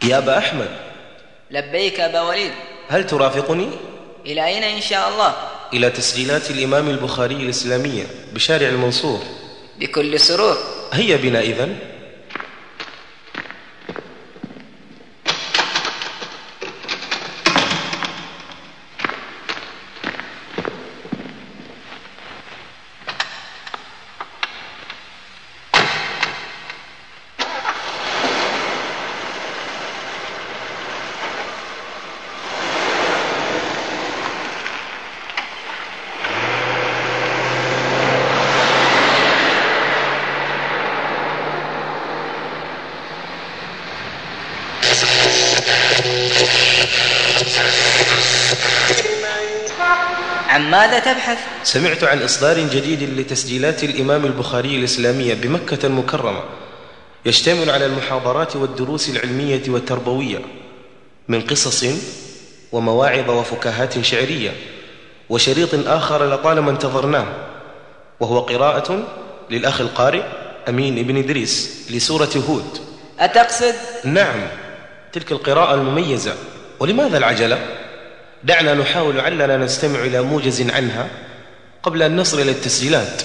يا أبا أحمد. لبيك أبا وليد. هل ترافقني؟ إلى أين إن شاء الله؟ إلى تسجيلات الإمام البخاري الإسلامية بشارع المنصور. بكل سرور. هيا بنا إذن. عن ماذا تبحث؟ سمعت عن إصدار جديد لتسجيلات الإمام البخاري الإسلامية بمكة المكرمة، يشتمل على المحاضرات والدروس العلمية والتربوية من قصص ومواعظ وفكاهات شعرية، وشريط آخر لطالما انتظرناه، وهو قراءة للأخ القارئ أمين بن إدريس لسورة هود. أتقصد؟ نعم، تلك القراءة المميزة. ولماذا العجلة؟ دعنا نحاول علنا نستمع إلى موجز عنها قبل أن نصل إلى التسجيلات.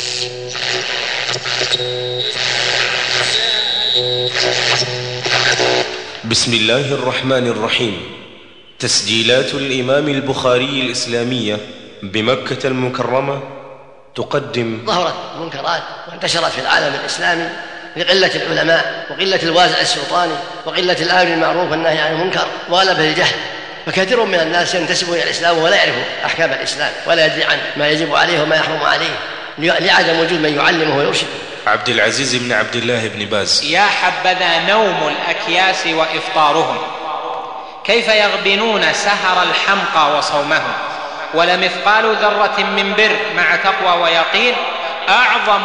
بسم الله الرحمن الرحيم. تسجيلات الإمام البخاري الإسلامية بمكة المكرمة تقدم. ظهرت منكرات وانتشرت في العالم الإسلامي لقلة العلماء وقلة الوازع السلطاني وقلة الآمر بالمعروف والنهي عن المنكر وغلبة الجهل، فكثير من الناس ينتسب إلى الإسلام ولا يعرف أحكام الإسلام ولا يدري عن ما يجب عليه وما يحرم عليه لعدم وجود من يعلمه ويرشده. عبد العزيز بن عبد الله بن باز. يا حبذا نوم الأكياس وإفطارهم، كيف يغبنون سهر الحمقى وصومهم، ولمثقال ذرة من بر مع تقوى ويقين أعظم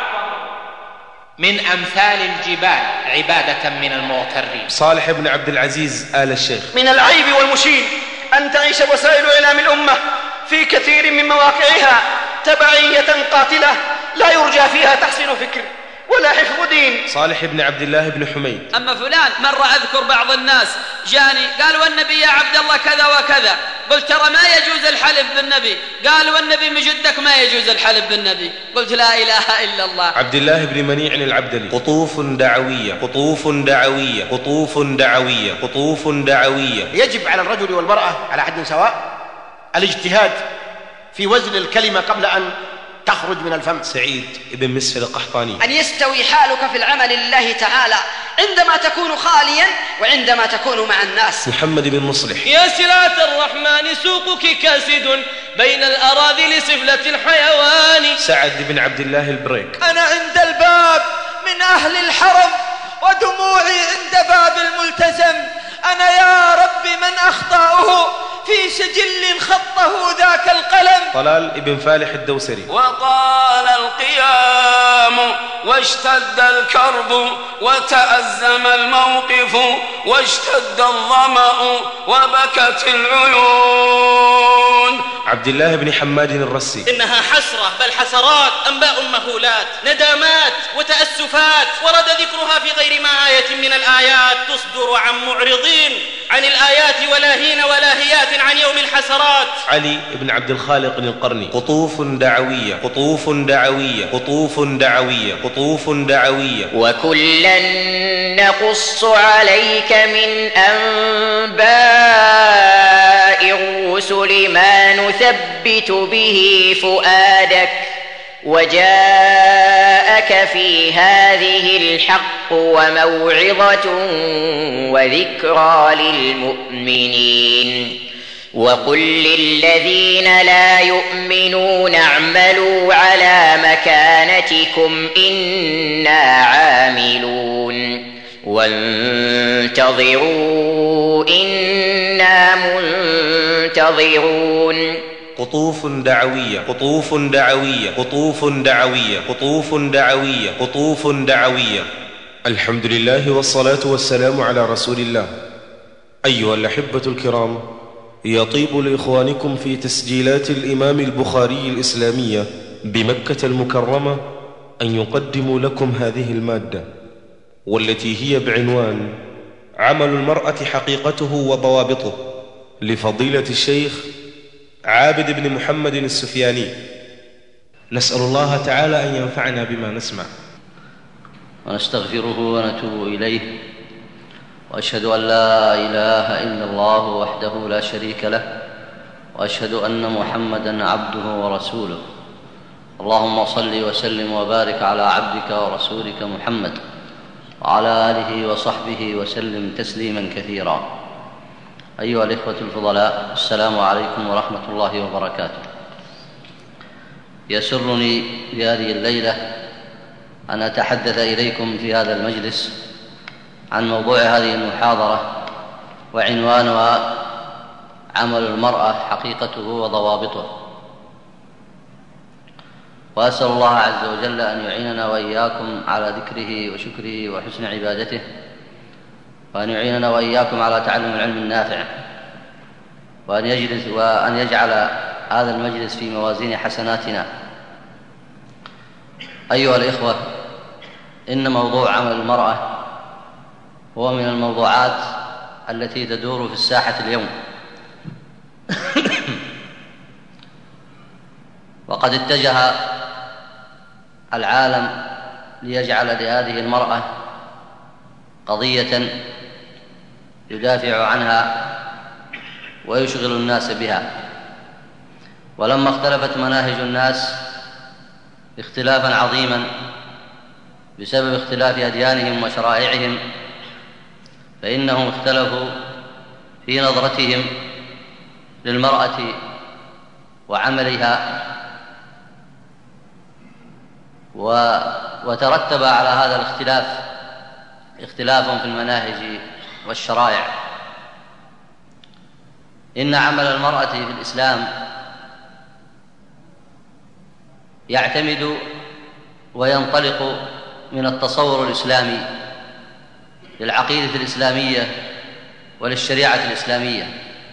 من أمثال الجبال عبادة من المغترين. صالح بن عبد العزيز آل الشيخ. من العيب والمشين أن تعيش وسائل إعلام الأمة في كثير من مواقعها تبعية قاتلة لا يرجى فيها تحسين فكر ولا حفظ دين. صالح بن عبد الله بن حميد. أما فلان مرة أذكر بعض الناس جاني قال والنبي يا عبد الله كذا وكذا، قلت ترى ما يجوز الحلف بالنبي، قال والنبي مجدك ما يجوز الحلف بالنبي، قلت لا إله إلا الله. عبد الله بن منيع العبدلي. قطوف دعوية قطوف دعوية قطوف دعوية قطوف دعوية. يجب على الرجل والمرأة على حد سواء الاجتهاد في وزن الكلمة قبل أن تخرج من الفم. سعيد بن مسفر القحطاني. أن يستوي حالك في العمل لله تعالى عندما تكون خاليا وعندما تكون مع الناس. محمد بن مصلح. يا سلعة الرحمن سوقك كاسد بين الأراذل سفلة الحيوان. سعد بن عبد الله البريك. أنا عند الباب من أهل الحرم ودموعي عند باب الملتزم، أنا يا رب من أخطأه في سجل خطه ذاك القلم. طلال بن فالح الدوسري. وطال القيام واشتد الكرب وتأزم الموقف واشتد الظمأ وبكت العيون. عبد الله بن حماد الرسي. إنها حسرة بل حسرات، أنباء مهولات، ندامات وتأسفات، ورد ذكرها في غير ما آية من الآيات تصدر عن معرضين عن الآيات ولاهين ولاهيات عن يوم الحسرات. علي بن عبد الخالق القرني. قطوف دعوية قطوف دعوية قطوف دعوية قطوف دعوية. وكلا نقص عليك من أنباء الرسل ما نثبت به فؤادك وجاءك في هذه الحق وموعظة وذكرى للمؤمنين. وقل للذين لا يؤمنون اعملوا على مكانتكم إنا عاملون وانتظروا إنا منتظرون. قطوف دعوية قطوف دعوية قطوف دعوية قطوف دعوية قطوف دعوية. الحمد لله والصلاة والسلام على رسول الله. أيها الأحبة الكرام، يطيب لإخوانكم في تسجيلات الإمام البخاري الإسلامية بمكة المكرمة أن يقدموا لكم هذه المادة، والتي هي بعنوان عمل المرأة حقيقته وضوابطه، لفضيلة الشيخ عابد بن محمد السفياني. نسأل الله تعالى أن ينفعنا بما نسمع. ونستغفره ونتوب إليه، وأشهد أن لا إله إلا الله وحده لا شريك له، وأشهد أن محمدًا عبده ورسوله. اللهم صل وسلم وبارك على عبدك ورسولك محمد وعلى آله وصحبه وسلم تسليماً كثيرا. أيها الإخوة الفضلاء، السلام عليكم ورحمة الله وبركاته. يسرني في هذه الليلة أن أتحدث إليكم في هذا المجلس عن موضوع هذه المحاضرة، وعنوانها عمل المرأة حقيقته وضوابطه. وأسأل الله عز وجل أن يعيننا وإياكم على ذكره وشكره وحسن عبادته، وأن يعيننا وإياكم على تعلم العلم النافع، وأن يجعل هذا المجلس في موازين حسناتنا. أيها الإخوة، إن موضوع عمل المرأة هو من الموضوعات التي تدور في الساحة اليوم، وقد اتجه العالم ليجعل لهذه المرأة قضية يدافع عنها ويشغل الناس بها. ولما اختلفت مناهج الناس اختلافا عظيما بسبب اختلاف أديانهم وشرائعهم، فإنهم اختلفوا في نظرتهم للمرأة وعملها، وترتب على هذا الاختلاف اختلاف في المناهج والشرائع. إن عمل المرأة في الإسلام يعتمد وينطلق من التصور الإسلامي للعقيدة الإسلامية وللشريعة الإسلامية،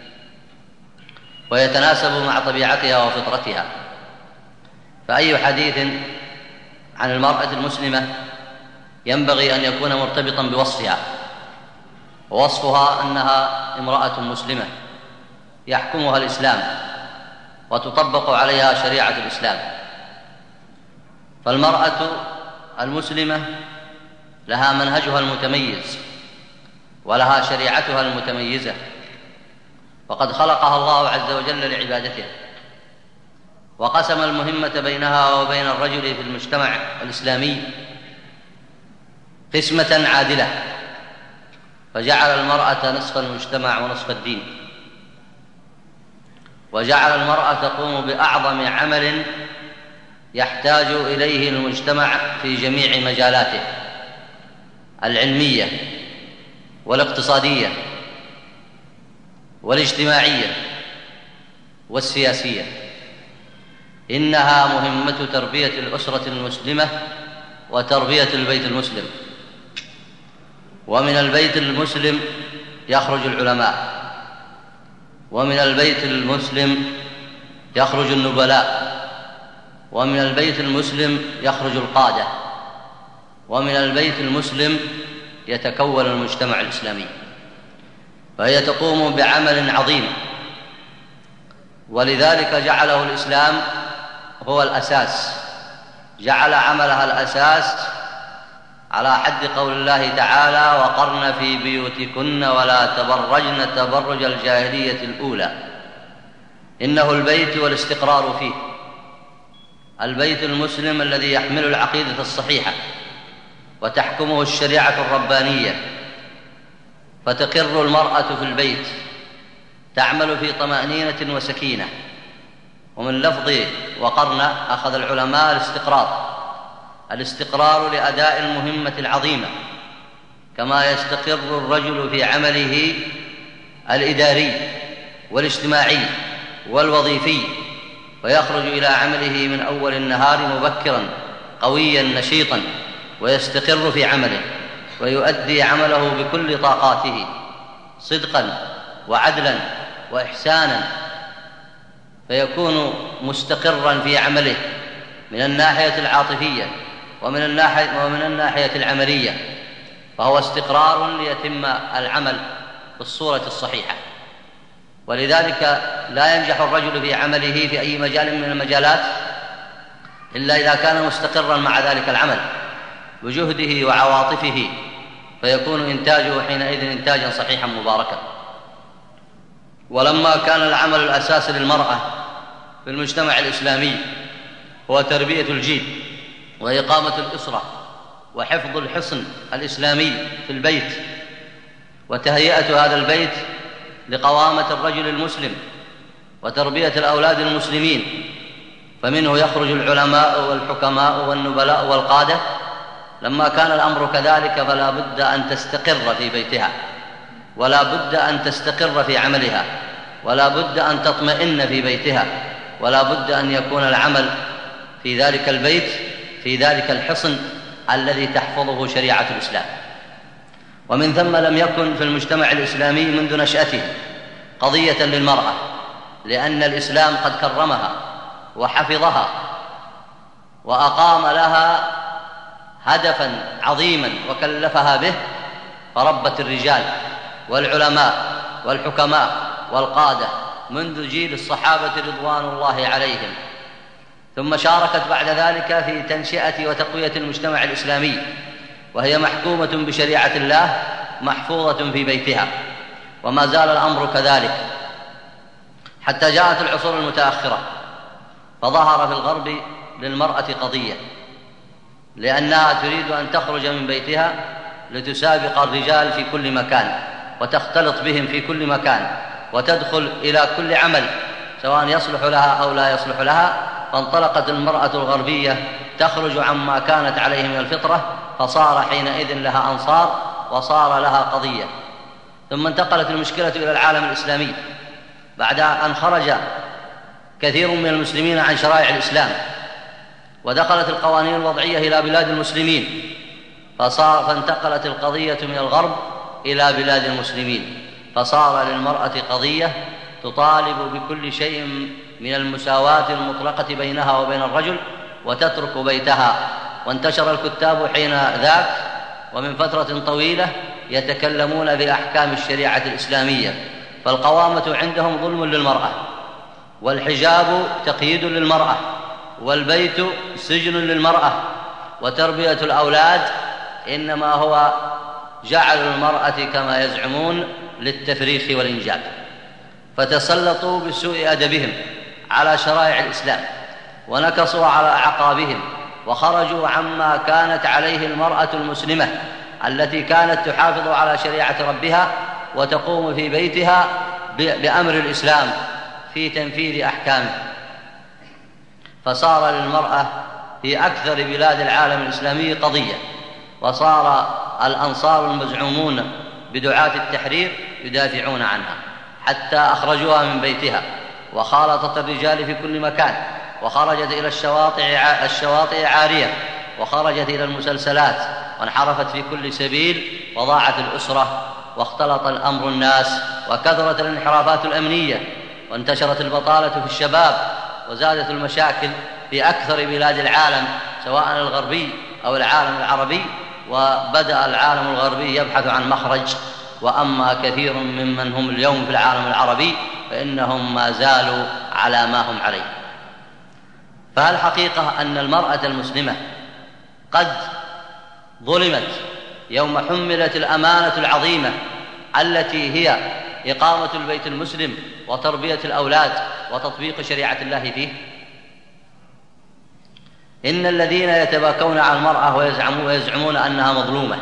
ويتناسب مع طبيعتها وفطرتها. فأي حديث عن المرأة المسلمة ينبغي أن يكون مرتبطا بوصفها، ووصفها أنها امرأة مسلمة يحكمها الإسلام وتطبق عليها شريعة الإسلام. فالمرأة المسلمة لها منهجها المتميز ولها شريعتها المتميزة، وقد خلقها الله عز وجل لعبادته، وقسم المهمة بينها وبين الرجل في المجتمع الإسلامي قسمة عادلة، فجعل المرأة نصف المجتمع ونصف الدين، وجعل المرأة تقوم بأعظم عمل يحتاج إليه المجتمع في جميع مجالاته العلمية والاقتصادية والاجتماعية والسياسية. إنها مهمة تربية الأسرة المسلمة وتربية البيت المسلم. ومن البيت المسلم يخرج العلماء، ومن البيت المسلم يخرج النبلاء، ومن البيت المسلم يخرج القادة، ومن البيت المسلم يتكون المجتمع الإسلامي. فهي تقوم بعمل عظيم، ولذلك جعله الإسلام هو الأساس، جعل عملها الأساس على حد قول الله تعالى: وقرن في بيوتكن ولا تبرجن تبرج الجاهلية الأولى. إنه البيت والاستقرار فيه، البيت المسلم الذي يحمل العقيدة الصحيحة وتحكمه الشريعة الربانية، فتقر المرأة في البيت تعمل في طمأنينة وسكينة. ومن لفظ وقرن أخذ العلماء الاستقرار لأداء المهمة العظيمة، كما يستقر الرجل في عمله الإداري والاجتماعي والوظيفي، ويخرج إلى عمله من أول النهار مبكرا قويا نشيطا، ويستقر في عمله ويؤدي عمله بكل طاقاته صدقا وعدلا وإحسانا، فيكون مستقرا في عمله من الناحية العاطفية ومن الناحية العملية. فهو استقرار ليتم العمل بالصورة الصحيحة. ولذلك لا ينجح الرجل في عمله في أي مجال من المجالات إلا إذا كان مستقرا مع ذلك العمل بجهده وعواطفه، فيكون إنتاجه حينئذ إنتاجا صحيحا مباركا. ولما كان العمل الأساسي للمرأة في المجتمع الإسلامي هو تربية الجيل وإقامة الأسرة وحفظ الحصن الإسلامي في البيت وتهيئة هذا البيت لقوامة الرجل المسلم وتربية الأولاد المسلمين، فمنه يخرج العلماء والحكماء والنبلاء والقادة. لما كان الأمر كذلك فلا بد أن تستقر في بيتها، ولا بد أن تستقر في عملها، ولا بد أن تطمئن في بيتها، ولا بد أن يكون العمل في ذلك البيت في ذلك الحصن الذي تحفظه شريعة الإسلام. ومن ثم لم يكن في المجتمع الإسلامي منذ نشأته قضية للمرأة، لأن الإسلام قد كرمها وحفظها وأقام لها هدفا عظيما وكلفها به، فربت الرجال والعلماء والحكماء والقادة منذ جيل الصحابة رضوان الله عليهم، ثم شاركت بعد ذلك في تنشئة وتقوية المجتمع الإسلامي، وهي محكومة بشريعة الله محفوظة في بيتها. وما زال الأمر كذلك حتى جاءت العصور المتأخرة، فظهر في الغرب للمرأة قضية، لأنها تريد أن تخرج من بيتها لتسابق الرجال في كل مكان وتختلط بهم في كل مكان وتدخل إلى كل عمل سواء يصلح لها أو لا يصلح لها. فانطلقت المرأة الغربية تخرج عما كانت عليه من الفطرة، فصار حينئذ لها أنصار وصار لها قضية. ثم انتقلت المشكلة إلى العالم الإسلامي بعد أن خرج كثير من المسلمين عن شرائع الإسلام، ودخلت القوانين الوضعية إلى بلاد المسلمين، فانتقلت القضية من الغرب إلى بلاد المسلمين، فصار للمرأة قضية تطالب بكل شيء من المساواة المطلقة بينها وبين الرجل وتترك بيتها. وانتشر الكتاب حين ذاك ومن فترة طويلة يتكلمون بأحكام الشريعة الإسلامية، فالقوامة عندهم ظلم للمرأة، والحجاب تقييد للمرأة، والبيت سجن للمرأة، وتربية الأولاد إنما هو جعل المرأة كما يزعمون للتفريخ والإنجاب. فتسلطوا بسوء أدبهم على شرائع الإسلام ونكصوا على أعقابهم، وخرجوا عما كانت عليه المرأة المسلمة التي كانت تحافظ على شريعة ربها وتقوم في بيتها بأمر الإسلام في تنفيذ أحكامه. فصار للمرأة في أكثر بلاد العالم الإسلامي قضية، وصار الأنصار المزعومون بدعاة التحرير يدافعون عنها حتى أخرجوها من بيتها، وخالطت الرجال في كل مكان، وخرجت إلى الشواطئ عارية، وخرجت إلى المسلسلات، وانحرفت في كل سبيل، وضاعت الأسرة، واختلط الأمر الناس، وكثرت الانحرافات الأمنية، وانتشرت البطالة في الشباب، وزادت المشاكل في أكثر بلاد العالم سواء الغربي أو العالم العربي. وبدأ العالم الغربي يبحث عن مخرج، وأما كثير ممن هم اليوم في العالم العربي فإنهم ما زالوا على ما هم عليه. فالحقيقة أن المرأة المسلمة قد ظلمت يوم حملت الأمانة العظيمة التي هي إقامة البيت المسلم وتربية الأولاد وتطبيق شريعة الله فيه. إن الذين يتباكون على المرأة ويزعمون أنها مظلومة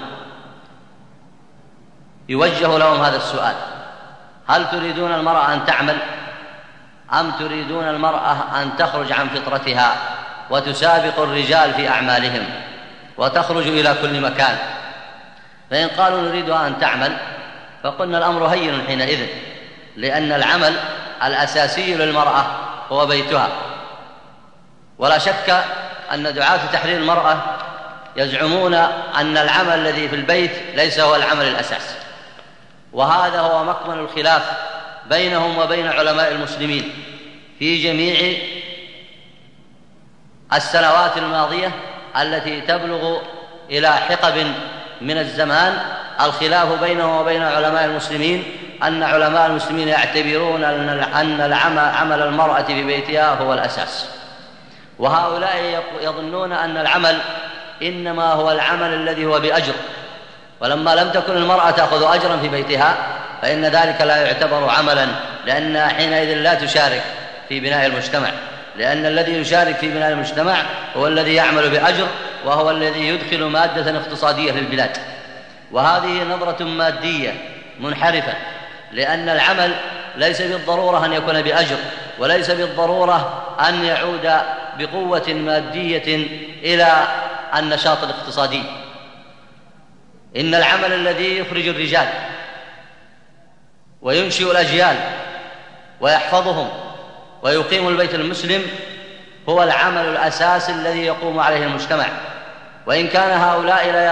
يوجه لهم هذا السؤال: هل تريدون المرأة أن تعمل، أم تريدون المرأة أن تخرج عن فطرتها وتسابق الرجال في أعمالهم وتخرج إلى كل مكان؟ فإن قالوا نريدها أن تعمل فقلنا الأمر هين حينئذ، لأن العمل الأساسي للمرأة هو بيتها. ولا شك أن دعاة تحرير المرأة يزعمون أن العمل الذي في البيت ليس هو العمل الأساسي، وهذا هو مكمن الخلاف بينهم وبين علماء المسلمين في جميع السنوات الماضية التي تبلغ إلى حقب من الزمان الخلاف بينه وبين علماء المسلمين، أن علماء المسلمين يعتبرون أن عمل المرأة في بيتها هو الأساس، وهؤلاء يظنون أن العمل إنما هو العمل الذي هو بأجر، ولما لم تكن المرأة تأخذ أجرا في بيتها فإن ذلك لا يعتبر عملا، لأنها حينئذ لا تشارك في بناء المجتمع، لأن الذي يشارك في بناء المجتمع هو الذي يعمل بأجر، وهو الذي يدخل مادة اقتصادية في البلاد. وهذه نظرة مادية منحرفة، لأن العمل ليس بالضرورة أن يكون بأجر، وليس بالضرورة أن يعود بقوة مادية إلى النشاط الاقتصادي. إن العمل الذي يخرج الرجال وينشئ الأجيال ويحفظهم ويقيم البيت المسلم هو العمل الأساسي الذي يقوم عليه المجتمع. وإن كان هؤلاء لا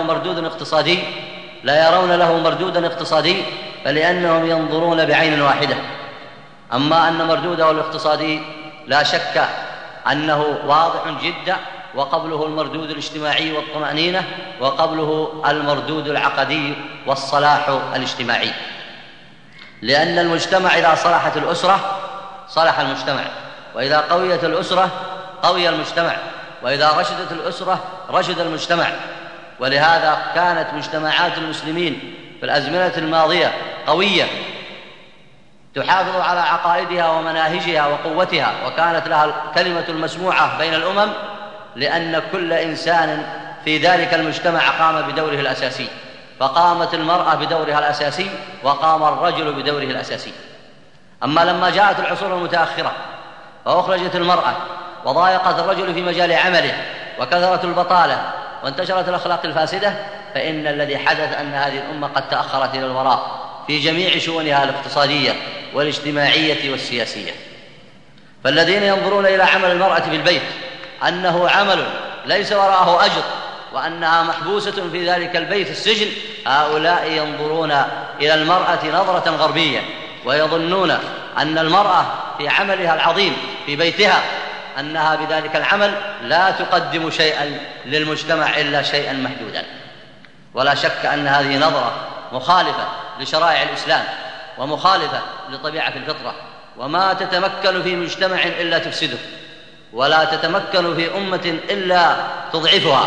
يرون له مردودا اقتصادي فلأنهم ينظرون بعين واحدة. أما أن مردوده الاقتصادي لا شك أنه واضح جدا، وقبله المردود الاجتماعي والطمأنينة، وقبله المردود العقدي والصلاح الاجتماعي. لأن المجتمع إذا صلحت الأسرة صلح المجتمع، وإذا قويت الأسرة قوي المجتمع، وإذا رشدت الأسرة رشد المجتمع. ولهذا كانت مجتمعات المسلمين في الأزمنة الماضية قوية تحافظ على عقائدها ومناهجها وقوتها، وكانت لها الكلمة المسموعة بين الأمم، لأن كل إنسان في ذلك المجتمع قام بدوره الأساسي، فقامت المرأة بدورها الأساسي وقام الرجل بدوره الأساسي. أما لما جاءت العصور المتأخرة فأخرجت المرأة وضايقت الرجل في مجال عمله وكثرت البطالة وانتشرت الأخلاق الفاسدة، فإن الذي حدث أن هذه الأمة قد تأخرت إلى الوراء في جميع شؤونها الاقتصادية والاجتماعية والسياسية. فالذين ينظرون إلى عمل المرأة في البيت أنه عمل ليس وراءه أجر وأنها محبوسة في ذلك البيت السجن، هؤلاء ينظرون إلى المرأة نظرة غربية، ويظنون أن المرأة في عملها العظيم في بيتها أنها بذلك العمل لا تقدم شيئا للمجتمع إلا شيئا محدودا. ولا شك أن هذه نظرة مخالفة لشرائع الإسلام ومخالفة لطبيعة الفطرة، وما تتمكن في مجتمع إلا تفسده، ولا تتمكن في أمة إلا تضعفها.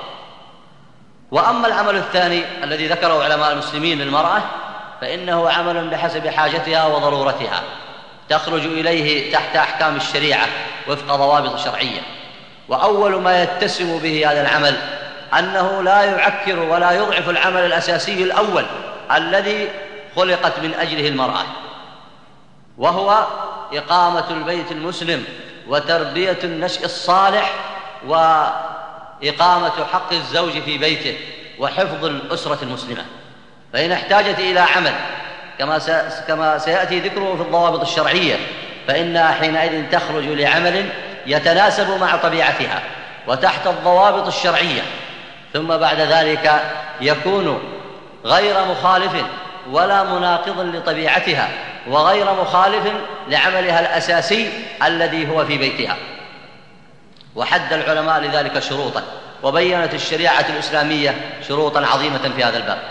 وأما العمل الثاني الذي ذكره علماء المسلمين للمرأة فإنه عمل بحسب حاجتها وضرورتها، تخرج إليه تحت أحكام الشريعة وفق ضوابط شرعية. وأول ما يتسم به هذا العمل أنه لا يعكر ولا يضعف العمل الأساسي الأول الذي خلقت من أجله المرأة، وهو إقامة البيت المسلم وتربية النشء الصالح وإقامة حق الزوج في بيته وحفظ الأسرة المسلمة. فإن احتاجت إلى عمل كما سيأتي ذكره في الضوابط الشرعية فإنها حينئذ تخرج لعمل يتناسب مع طبيعتها وتحت الضوابط الشرعية، ثم بعد ذلك يكون غير مخالف ولا مناقض لطبيعتها وغير مخالف لعملها الأساسي الذي هو في بيتها. وحد العلماء لذلك شروطا، وبينت الشريعة الإسلامية شروطا عظيمة في هذا الباب.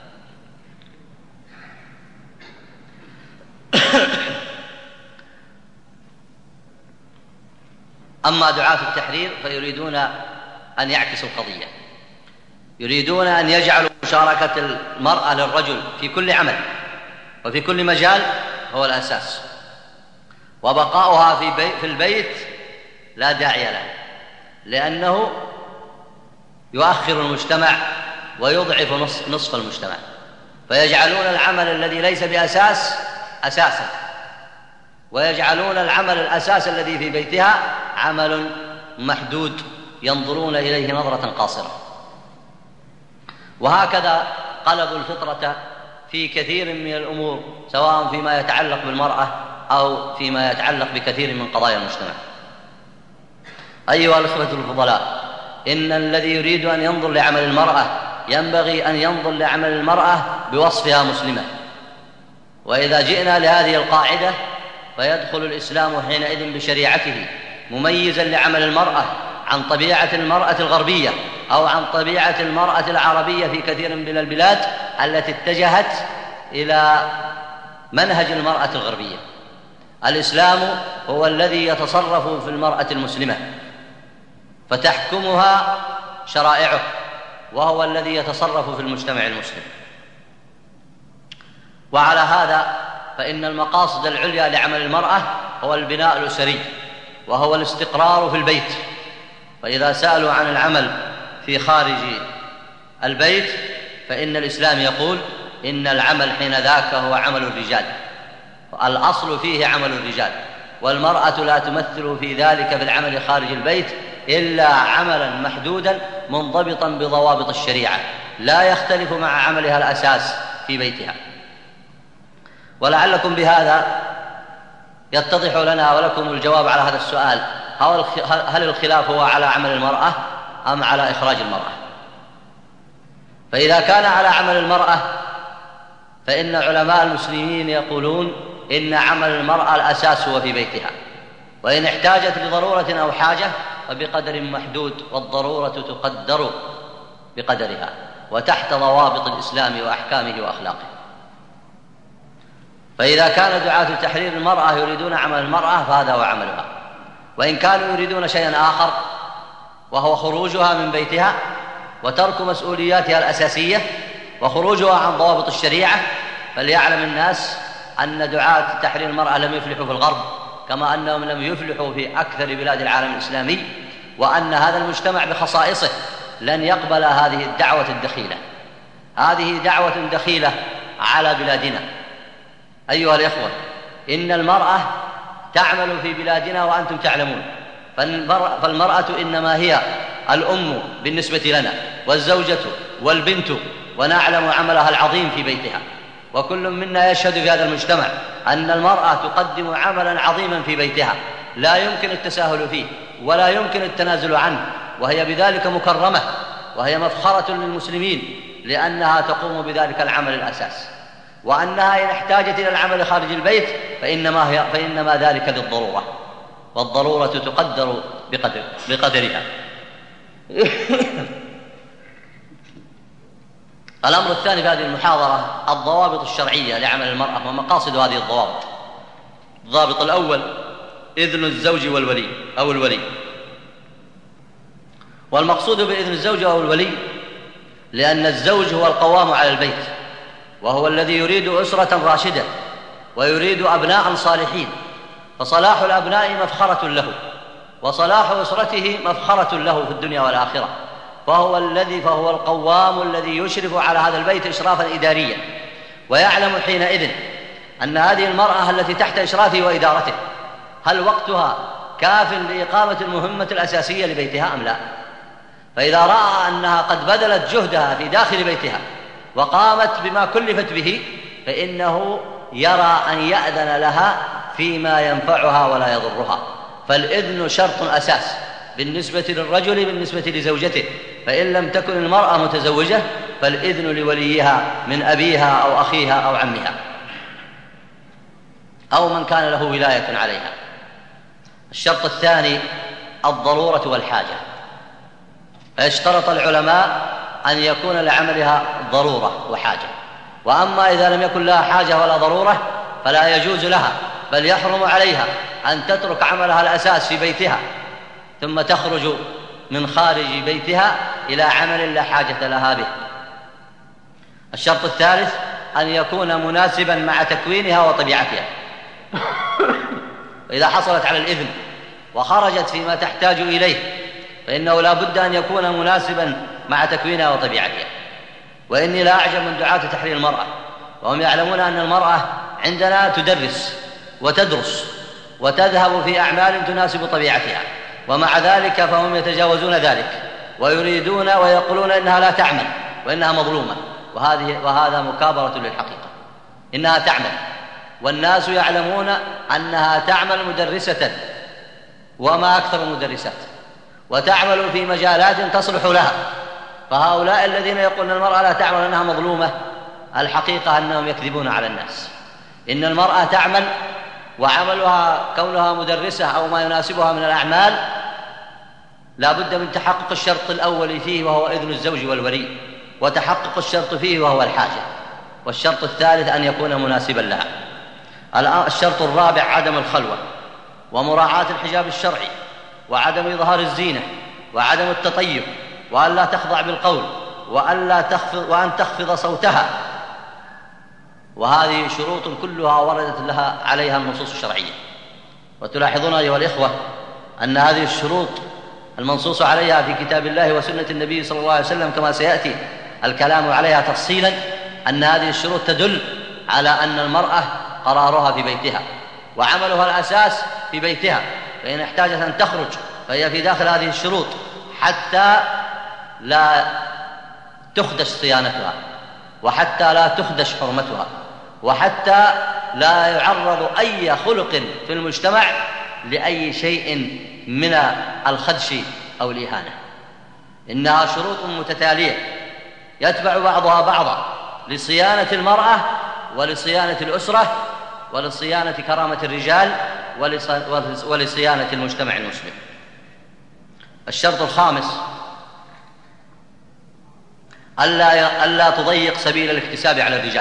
أما دعاة التحرير فيريدون أن يعكسوا القضية، يريدون أن يجعلوا مشاركة المرأة للرجل في كل عمل وفي كل مجال هو الأساس، وبقاؤها في البيت لا داعي له، لأنه يؤخر المجتمع ويضعف نصف المجتمع، فيجعلون العمل الذي ليس بأساس أساسا، ويجعلون العمل الأساس الذي في بيتها عمل محدود ينظرون إليه نظرة قاصرة. وهكذا قلبوا الفطرة في كثير من الأمور، سواء فيما يتعلق بالمرأة أو فيما يتعلق بكثير من قضايا المجتمع. أيها الأخوة الفضلاء، إن الذي يريد أن ينظر لعمل المرأة ينبغي أن ينظر لعمل المرأة بوصفها مسلمة. وإذا جئنا لهذه القاعدة فيدخل الإسلام حينئذ بشريعته مميزا لعمل المرأة عن طبيعة المرأة الغربية أو عن طبيعة المرأة العربية في كثير من البلاد التي اتجهت إلى منهج المرأة الغربية. الإسلام هو الذي يتصرف في المرأة المسلمة فتحكمها شرائعه، وهو الذي يتصرف في المجتمع المسلم. وعلى هذا فإن المقاصد العليا لعمل المرأة هو البناء الأسري، وهو الاستقرار في البيت. فإذا سألوا عن العمل في خارج البيت فإن الإسلام يقول إن العمل حين ذاك هو عمل الرجال، الأصل فيه عمل الرجال، والمرأة لا تمثل في ذلك في العمل خارج البيت إلا عملا محدودا منضبطا بضوابط الشريعة لا يختلف مع عملها الأساس في بيتها. ولعلكم بهذا يتضح لنا ولكم الجواب على هذا السؤال: هل الخلاف هو على عمل المرأة أم على إخراج المرأة؟ فإذا كان على عمل المرأة فإن علماء المسلمين يقولون إن عمل المرأة الأساس هو في بيتها، وإن احتاجت لضرورة أو حاجة فبقدر محدود، والضرورة تقدر بقدرها وتحت ضوابط الإسلام وأحكامه وأخلاقه. فإذا كان دعاة تحرير المرأة يريدون عمل المرأة فهذا هو عملها، وإن كانوا يريدون شيئا آخر وهو خروجها من بيتها وترك مسؤولياتها الأساسية وخروجها عن ضوابط الشريعة، فليعلم الناس أن دعاة تحرير المرأة لم يفلحوا في الغرب كما أنهم لم يفلحوا في أكثر بلاد العالم الإسلامي، وأن هذا المجتمع بخصائصه لن يقبل هذه الدعوة الدخيلة. هذه دعوة دخيلة على بلادنا. أيها الإخوة، إن المرأة تعمل في بلادنا وأنتم تعلمون، فالمرأة إنما هي الأم بالنسبة لنا والزوجة والبنت، ونعلم عملها العظيم في بيتها، وكل منا يشهد في هذا المجتمع أن المرأة تقدم عملا عظيما في بيتها لا يمكن التساهل فيه ولا يمكن التنازل عنه، وهي بذلك مكرمة، وهي مفخرة للمسلمين لأنها تقوم بذلك العمل الأساس، وأنها إن احتاجت إلى العمل خارج البيت فإنما ذلك للضرورة، والضرورة تقدر بقدرها. الأمر الثاني في هذه المحاضرة الضوابط الشرعية لعمل المرأة ومقاصد هذه الضوابط. الضابط الأول إذن الزوج والولي أو الولي. والمقصود بإذن الزوج أو الولي لأن الزوج هو القوام على البيت، وهو الذي يريد أسرة راشدة ويريد أبناء صالحين، فصلاح الأبناء مفخرة له، وصلاح أسرته مفخرة له في الدنيا والآخرة، فهو القوام الذي يشرف على هذا البيت إشرافا إداريا، ويعلم حينئذ أن هذه المرأة التي تحت إشرافه وإدارته هل وقتها كاف لإقامة المهمة الأساسية لبيتها أم لا. فإذا رأى أنها قد بذلت جهدها في داخل بيتها وقامت بما كلفت به فإنه يرى أن يأذن لها فيما ينفعها ولا يضرها. فالإذن شرط أساس بالنسبة للرجل بالنسبة لزوجته، فإن لم تكن المرأة متزوجة فالإذن لوليها من أبيها أو أخيها أو عمها أو من كان له ولاية عليها. الشرط الثاني الضرورة والحاجة، فاشترط العلماء أن يكون لعملها ضرورة وحاجة، وأما إذا لم يكن لها حاجة ولا ضرورة فلا يجوز لها بل يحرم عليها أن تترك عملها الأساس في بيتها ثم تخرج من خارج بيتها إلى عمل لا حاجة لها به. الشرط الثالث أن يكون مناسبا مع تكوينها وطبيعتها، وإذا حصلت على الإذن وخرجت فيما تحتاج إليه فإنه لا بد أن يكون مناسبا مع تكوينها وطبيعتها. وإني لا أعجب من دعاة تحرير المرأة، وهم يعلمون أن المرأة عندنا تدرس وتدرس وتذهب في أعمال تناسب طبيعتها، ومع ذلك فهم يتجاوزون ذلك ويريدون ويقولون إنها لا تعمل وإنها مظلومة، وهذا مكابرة للحقيقة. إنها تعمل، والناس يعلمون أنها تعمل مدرسة وما أكثر المدرسات، وتعمل في مجالات تصلح لها. فهؤلاء الذين يقولون المرأة لا تعمل أنها مظلومة الحقيقة أنهم يكذبون على الناس. إن المرأة تعمل، وعملها كونها مدرسة أو ما يناسبها من الأعمال لا بد من تحقق الشرط الأول فيه وهو إذن الزوج والولي، وتحقق الشرط فيه وهو الحاجة، والشرط الثالث أن يكون مناسبا لها. الشرط الرابع عدم الخلوة، ومراعاة الحجاب الشرعي، وعدم إظهار الزينة، وعدم التطيب، وأن لا تخضع بالقول، وأن تخفض صوتها. وهذه شروط كلها وردت لها عليها النصوص الشرعية. وتلاحظون أيها الإخوة أن هذه الشروط المنصوص عليها في كتاب الله وسنة النبي صلى الله عليه وسلم كما سيأتي الكلام عليها تفصيلا، أن هذه الشروط تدل على أن المرأة قرارها في بيتها وعملها الأساس في بيتها، فإن احتاجت أن تخرج فهي في داخل هذه الشروط حتى لا تخدش صيانتها، وحتى لا تخدش حرمتها، وحتى لا يعرض أي خلق في المجتمع لأي شيء من الخدش أو الإهانة. إنها شروط متتالية يتبع بعضها بعضا لصيانة المرأة ولصيانة الأسرة ولصيانة كرامة الرجال ولصيانة المجتمع المسلم. الشرط الخامس ألا تضيق سبيل الاكتساب على الرجال،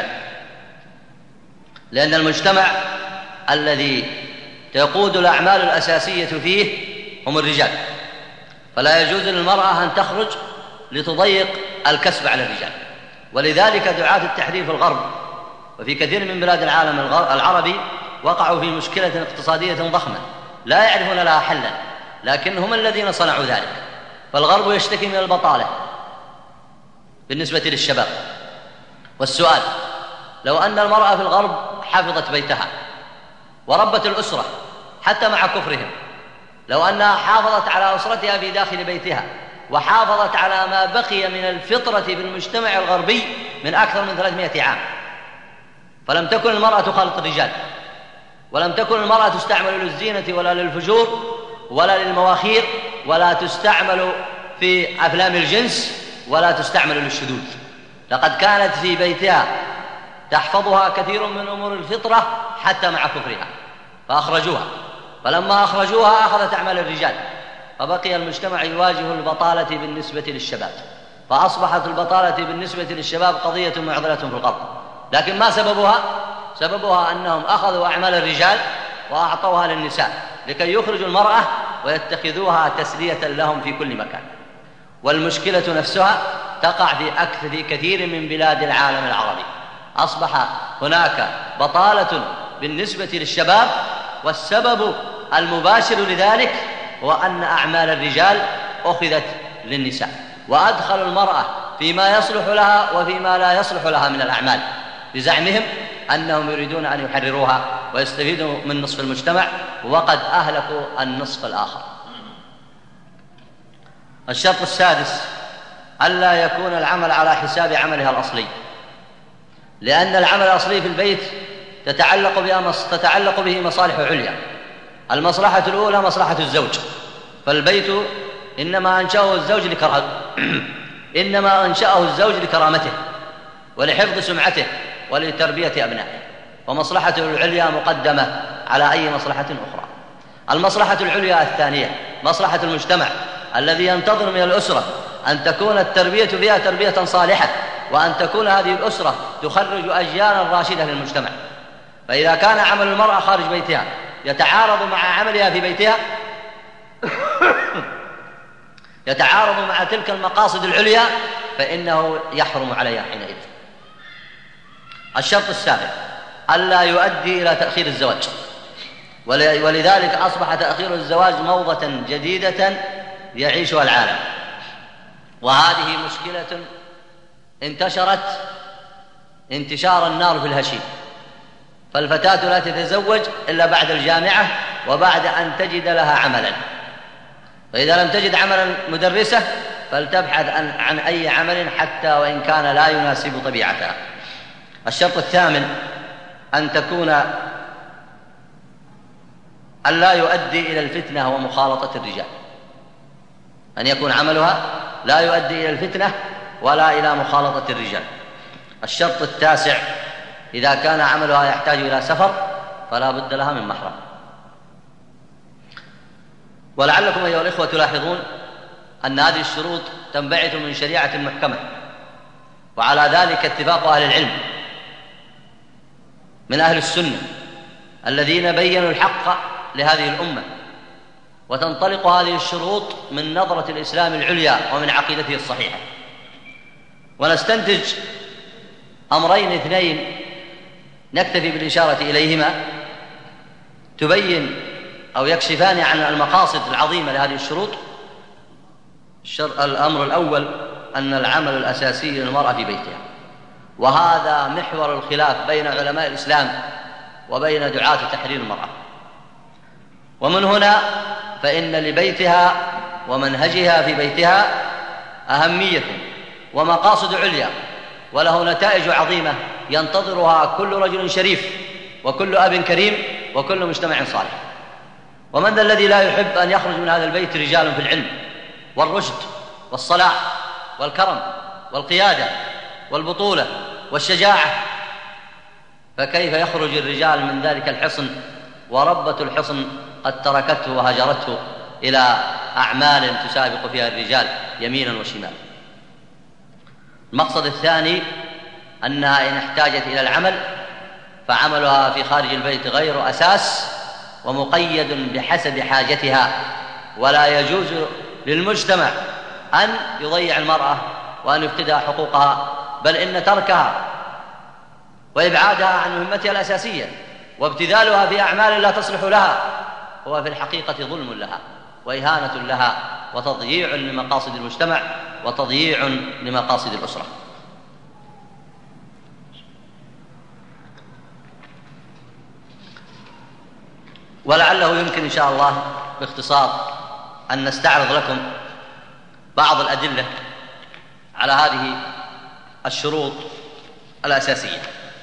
لأن المجتمع الذي تقود الأعمال الأساسية فيه هم الرجال، فلا يجوز للمرأة أن تخرج لتضيق الكسب على الرجال. ولذلك دعاة التحرير في الغرب وفي كثير من بلاد العالم العربي وقعوا في مشكلة اقتصادية ضخمة لا يعرفون لها حلا، لكن هم الذين صنعوا ذلك. فالغرب يشتكي من البطالة بالنسبة للشباب. والسؤال: لو أن المرأة في الغرب حفظت بيتها وربت الأسرة حتى مع كفرهم، لو أنها حافظت على أسرتها في داخل بيتها وحافظت على ما بقي من الفطرة في المجتمع الغربي من أكثر من 300 عام، فلم تكن المرأة تخالط الرجال، ولم تكن المرأة تستعمل للزينة ولا للفجور ولا للمواخير، ولا تستعمل في أفلام الجنس، ولا تستعمل للشذوذ، لقد كانت في بيتها تحفظها كثير من أمور الفطرة حتى مع كفرها، فأخرجوها. فلما أخرجوها أخذت أعمال الرجال، فبقي المجتمع يواجه البطالة بالنسبة للشباب، فأصبحت البطالة بالنسبة للشباب قضية معضلة في الغرب. لكن ما سببها؟ سببها أنهم أخذوا أعمال الرجال وأعطوها للنساء لكي يخرجوا المرأة ويتخذوها تسلية لهم في كل مكان. والمشكلة نفسها تقع في كثير من بلاد العالم العربي. أصبح هناك بطالة بالنسبة للشباب، والسبب المباشر لذلك هو أن أعمال الرجال أخذت للنساء، وأدخلوا المرأة فيما يصلح لها وفيما لا يصلح لها من الأعمال، بزعمهم أنهم يريدون أن يحرروها ويستفيدوا من نصف المجتمع، وقد أهلكوا النصف الآخر. الشرط السادس ألا يكون العمل على حساب عملها الأصلي، لأن العمل الأصلي في البيت تتعلق به مصالح عليا. المصلحة الأولى مصلحة الزوج، فالبيت إنما أنشأه الزوج لكرامته ولحفظ سمعته ولتربية أبنائه، ومصلحته العليا مقدمة على أي مصلحة أخرى. المصلحة العليا الثانية مصلحة المجتمع الذي ينتظر من الأسرة أن تكون التربية فيها تربية صالحة، وأن تكون هذه الأسرة تخرج أجيالا راشدة للمجتمع. فإذا كان عمل المرأة خارج بيتها يتعارض مع عملها في بيتها يتعارض مع تلك المقاصد العليا، فإنه يحرم عليها حينئذ. الشرط السابع ألا يؤدي إلى تأخير الزواج، ولذلك أصبح تأخير الزواج موضة جديدة يعيشها العالم، وهذه مشكلة انتشرت انتشار النار في الهشيم. فالفتاة لا تتزوج إلا بعد الجامعة وبعد أن تجد لها عملا، فإذا لم تجد عملا مدرسة فلتبحث عن أي عمل حتى وإن كان لا يناسب طبيعتها. الشرط الثامن أن لا يؤدي إلى الفتنة ومخالطة الرجال، أن يكون عملها لا يؤدي إلى الفتنة ولا إلى مخالطة الرجال. الشرط التاسع إذا كان عملها يحتاج إلى سفر فلا بد لها من محرم. ولعلكم أيها الإخوة تلاحظون أن هذه الشروط تنبعث من شريعة محكمة، وعلى ذلك اتفاق أهل العلم من أهل السنة الذين بيّنوا الحق لهذه الأمة، وتنطلق هذه الشروط من نظرة الإسلام العليا ومن عقيدته الصحيحة. ونستنتج أمرين اثنين نكتفي بالإشارة إليهما تبين أو يكشفان عن المقاصد العظيمة لهذه الشروط. الأمر الأول أن العمل الأساسي للمرأة في بيتها، وهذا محور الخلاف بين علماء الإسلام وبين دعاة تحرير المرأة. ومن هنا فإن لبيتها ومنهجها في بيتها أهمية ومقاصد عليا، وله نتائج عظيمة ينتظرها كل رجل شريف وكل أب كريم وكل مجتمع صالح. ومن ذا الذي لا يحب أن يخرج من هذا البيت رجال في العلم والرشد والصلاح والكرم والقيادة والبطولة والشجاعة؟ فكيف يخرج الرجال من ذلك الحصن وربة الحصن قد تركته وهجرته إلى أعمال تسابق فيها الرجال يمينا وشمالا؟ المقصد الثاني أنها إن احتاجت إلى العمل فعملها في خارج البيت غير أساس ومقيد بحسب حاجتها، ولا يجوز للمجتمع أن يضيع المرأة وأن يفقدها حقوقها، بل إن تركها وإبعادها عن مهمتها الأساسية وابتذالها في أعمال لا تصلح لها هو في الحقيقة ظلم لها وإهانة لها وتضييع لمقاصد المجتمع وتضييع لمقاصد الأسرة. ولعله يمكن إن شاء الله باختصار أن نستعرض لكم بعض الأدلة على هذه الشروط الأساسية.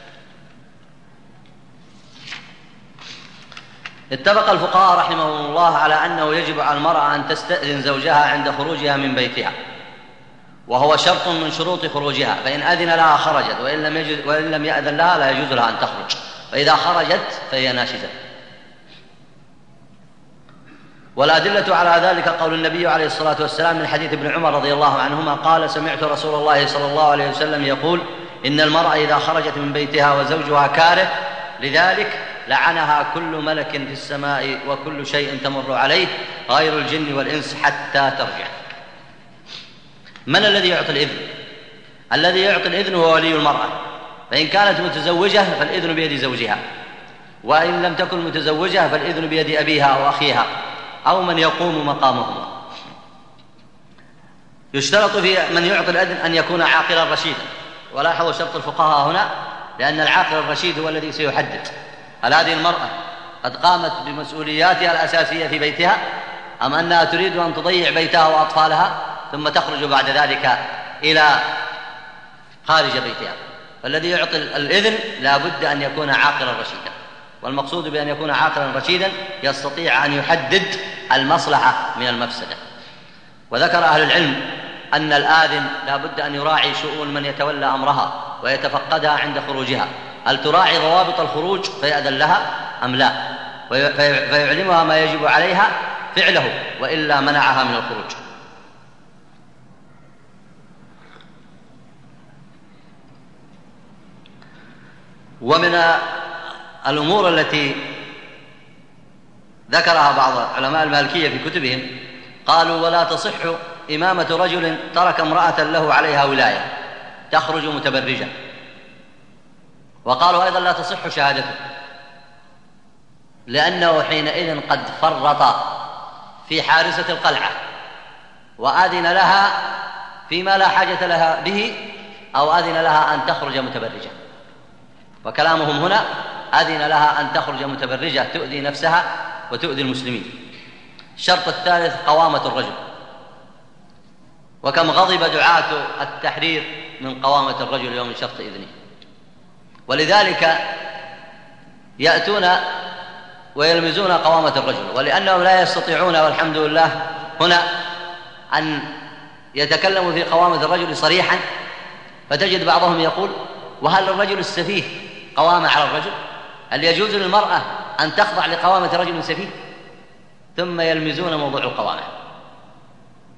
اتفق الفقهاء رحمهم الله على أنه يجب على المرأة أن تستأذن زوجها عند خروجها من بيتها، وهو شرط من شروط خروجها، فإن أذن لها خرجت، وإن لم يأذن لها لا يجوز لها أن تخرج، فإذا خرجت فهي ناشزة. والأدلة على ذلك قول النبي عليه الصلاة والسلام من حديث ابن عمر رضي الله عنهما قال: سمعت رسول الله صلى الله عليه وسلم يقول: إن المرأة إذا خرجت من بيتها وزوجها كاره لذلك لعنها كل ملك في السماء وكل شيء تمر عليه غير الجن والإنس حتى ترجع. من الذي يعطي الإذن؟ الذي يعطي الإذن هو ولي المرأة، فإن كانت متزوجة فالإذن بيد زوجها، وإن لم تكن متزوجة فالإذن بيد أبيها أو أخيها أو من يقوم مقامهما. يشترط في من يعطي الإذن أن يكون عاقلا رشيدا، ولاحظوا شرط الفقهاء هنا، لأن العاقل الرشيد هو الذي سيحدد هل هذه المرأة قد قامت بمسؤولياتها الأساسية في بيتها أم أنها تريد أن تضيع بيتها وأطفالها ثم تخرج بعد ذلك إلى خارج بيتها. فالذي يعطي الإذن لا بد أن يكون عاقلا رشيدا، والمقصود بأن يكون عاقلا رشيدا يستطيع أن يحدد المصلحة من المفسدة. وذكر أهل العلم أن الآذن لا بد أن يراعي شؤون من يتولى أمرها ويتفقدها عند خروجها، هل تراعي ضوابط الخروج فيأذن لها أم لا، فيعلمها ما يجب عليها فعله وإلا منعها من الخروج. ومن الأمور التي ذكرها بعض علماء المالكية في كتبهم قالوا: ولا تصح إمامة رجل ترك امرأة له عليها ولاية تخرج متبرجة. وقالوا أيضا: لا تصح شهادته، لأنه حينئذ قد فرط في حارسة القلعة وأذن لها فيما لا حاجة لها به، أو أذن لها أن تخرج متبرجة. وكلامهم هنا أذن لها أن تخرج متبرجة تؤذي نفسها وتؤذي المسلمين. الشرط الثالث قوامة الرجل، وكم غضب دعاة التحرير من قوامة الرجل يوم شرط إذنه، ولذلك يأتون ويلمزون قوامة الرجل، ولأنهم لا يستطيعون والحمد لله هنا أن يتكلموا في قوامة الرجل صريحا، فتجد بعضهم يقول: وهل الرجل السفيه قوامة على الرجل؟ هل يجوز للمرأة أن تخضع لقوامة رجل سفيه؟ ثم يلمزون موضوع القوامة.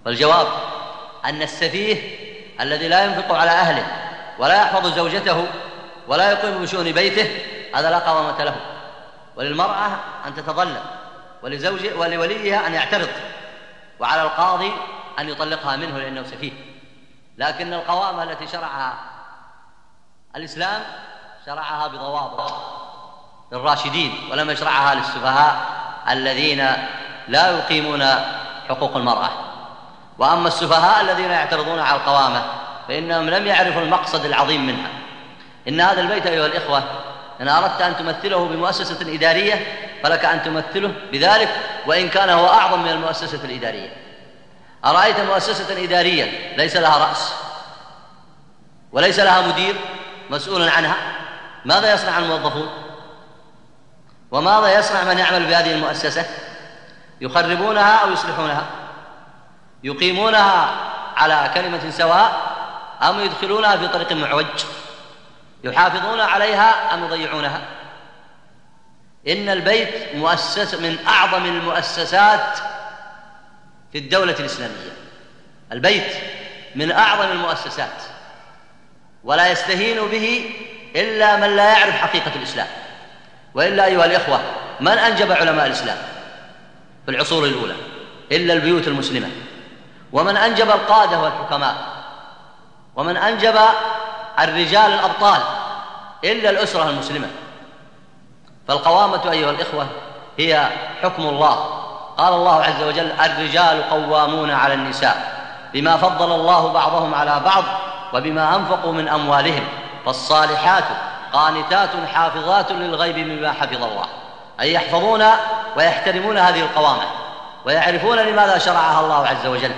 فالجواب أن السفيه الذي لا ينفق على أهله ولا يحفظ زوجته ولا يقوم بشؤون بيته هذا لا قوامة له. وللمرأة أن تتظلم، ولوليها أن يعترض، وعلى القاضي أن يطلقها منه لأنه سفيه. لكن القوامة التي شرعها الإسلام شرعها بضوابط للراشدين، ولم يشرعها للسفهاء الذين لا يقيمون حقوق المرأة. وأما السفهاء الذين يعترضون على القوامة فإنهم لم يعرفوا المقصد العظيم منها. إن هذا البيت أيها الإخوة إن أردت أن تمثله بمؤسسة إدارية فلك أن تمثله بذلك، وإن كان هو أعظم من المؤسسة الإدارية. أرأيت مؤسسة إدارية ليس لها رأس وليس لها مدير مسؤول عنها، ماذا يصنع الموظفون؟ وماذا يصنع من يعمل بهذه المؤسسة؟ يخربونها أو يصلحونها؟ يقيمونها على كلمة سواء أم يدخلونها في طريق معوج؟ يحافظون عليها أم يضيعونها؟ إن البيت مؤسسة من أعظم المؤسسات في الدولة الإسلامية. البيت من أعظم المؤسسات، ولا يستهين به إلا من لا يعرف حقيقة الإسلام. وإلا أيها الإخوة من أنجب علماء الإسلام في العصور الأولى إلا البيوت المسلمة؟ ومن أنجب القادة والحكماء؟ ومن أنجب الرجال الأبطال إلا الأسرة المسلمة؟ فالقوامة أيها الإخوة هي حكم الله. قال الله عز وجل: الرجال قوامون على النساء بما فضل الله بعضهم على بعض وبما أنفقوا من أموالهم فالصالحات قانتات حافظات للغيب بما حفظ الله. أي يحفظون ويحترمون هذه القوامة ويعرفون لماذا شرعها الله عز وجل.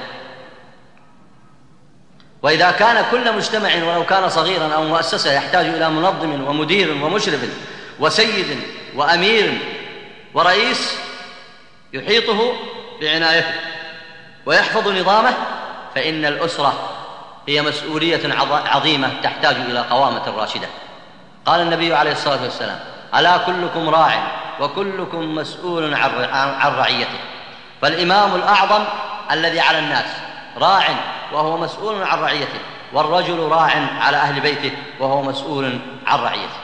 وإذا كان كل مجتمع ولو كان صغيرا أو مؤسسة يحتاج إلى منظم ومدير ومشرف وسيد وأمير ورئيس يحيطه بعنايته ويحفظ نظامه، فإن الأسرة هي مسؤولية عظيمة تحتاج إلى قوامة راشدة. قال النبي عليه الصلاة والسلام: ألا كلكم راع وكلكم مسؤول عن رعيته. فالإمام الأعظم الذي على الناس راع وهو مسؤول عن رعيته، والرجل راع على أهل بيته وهو مسؤول عن رعيته.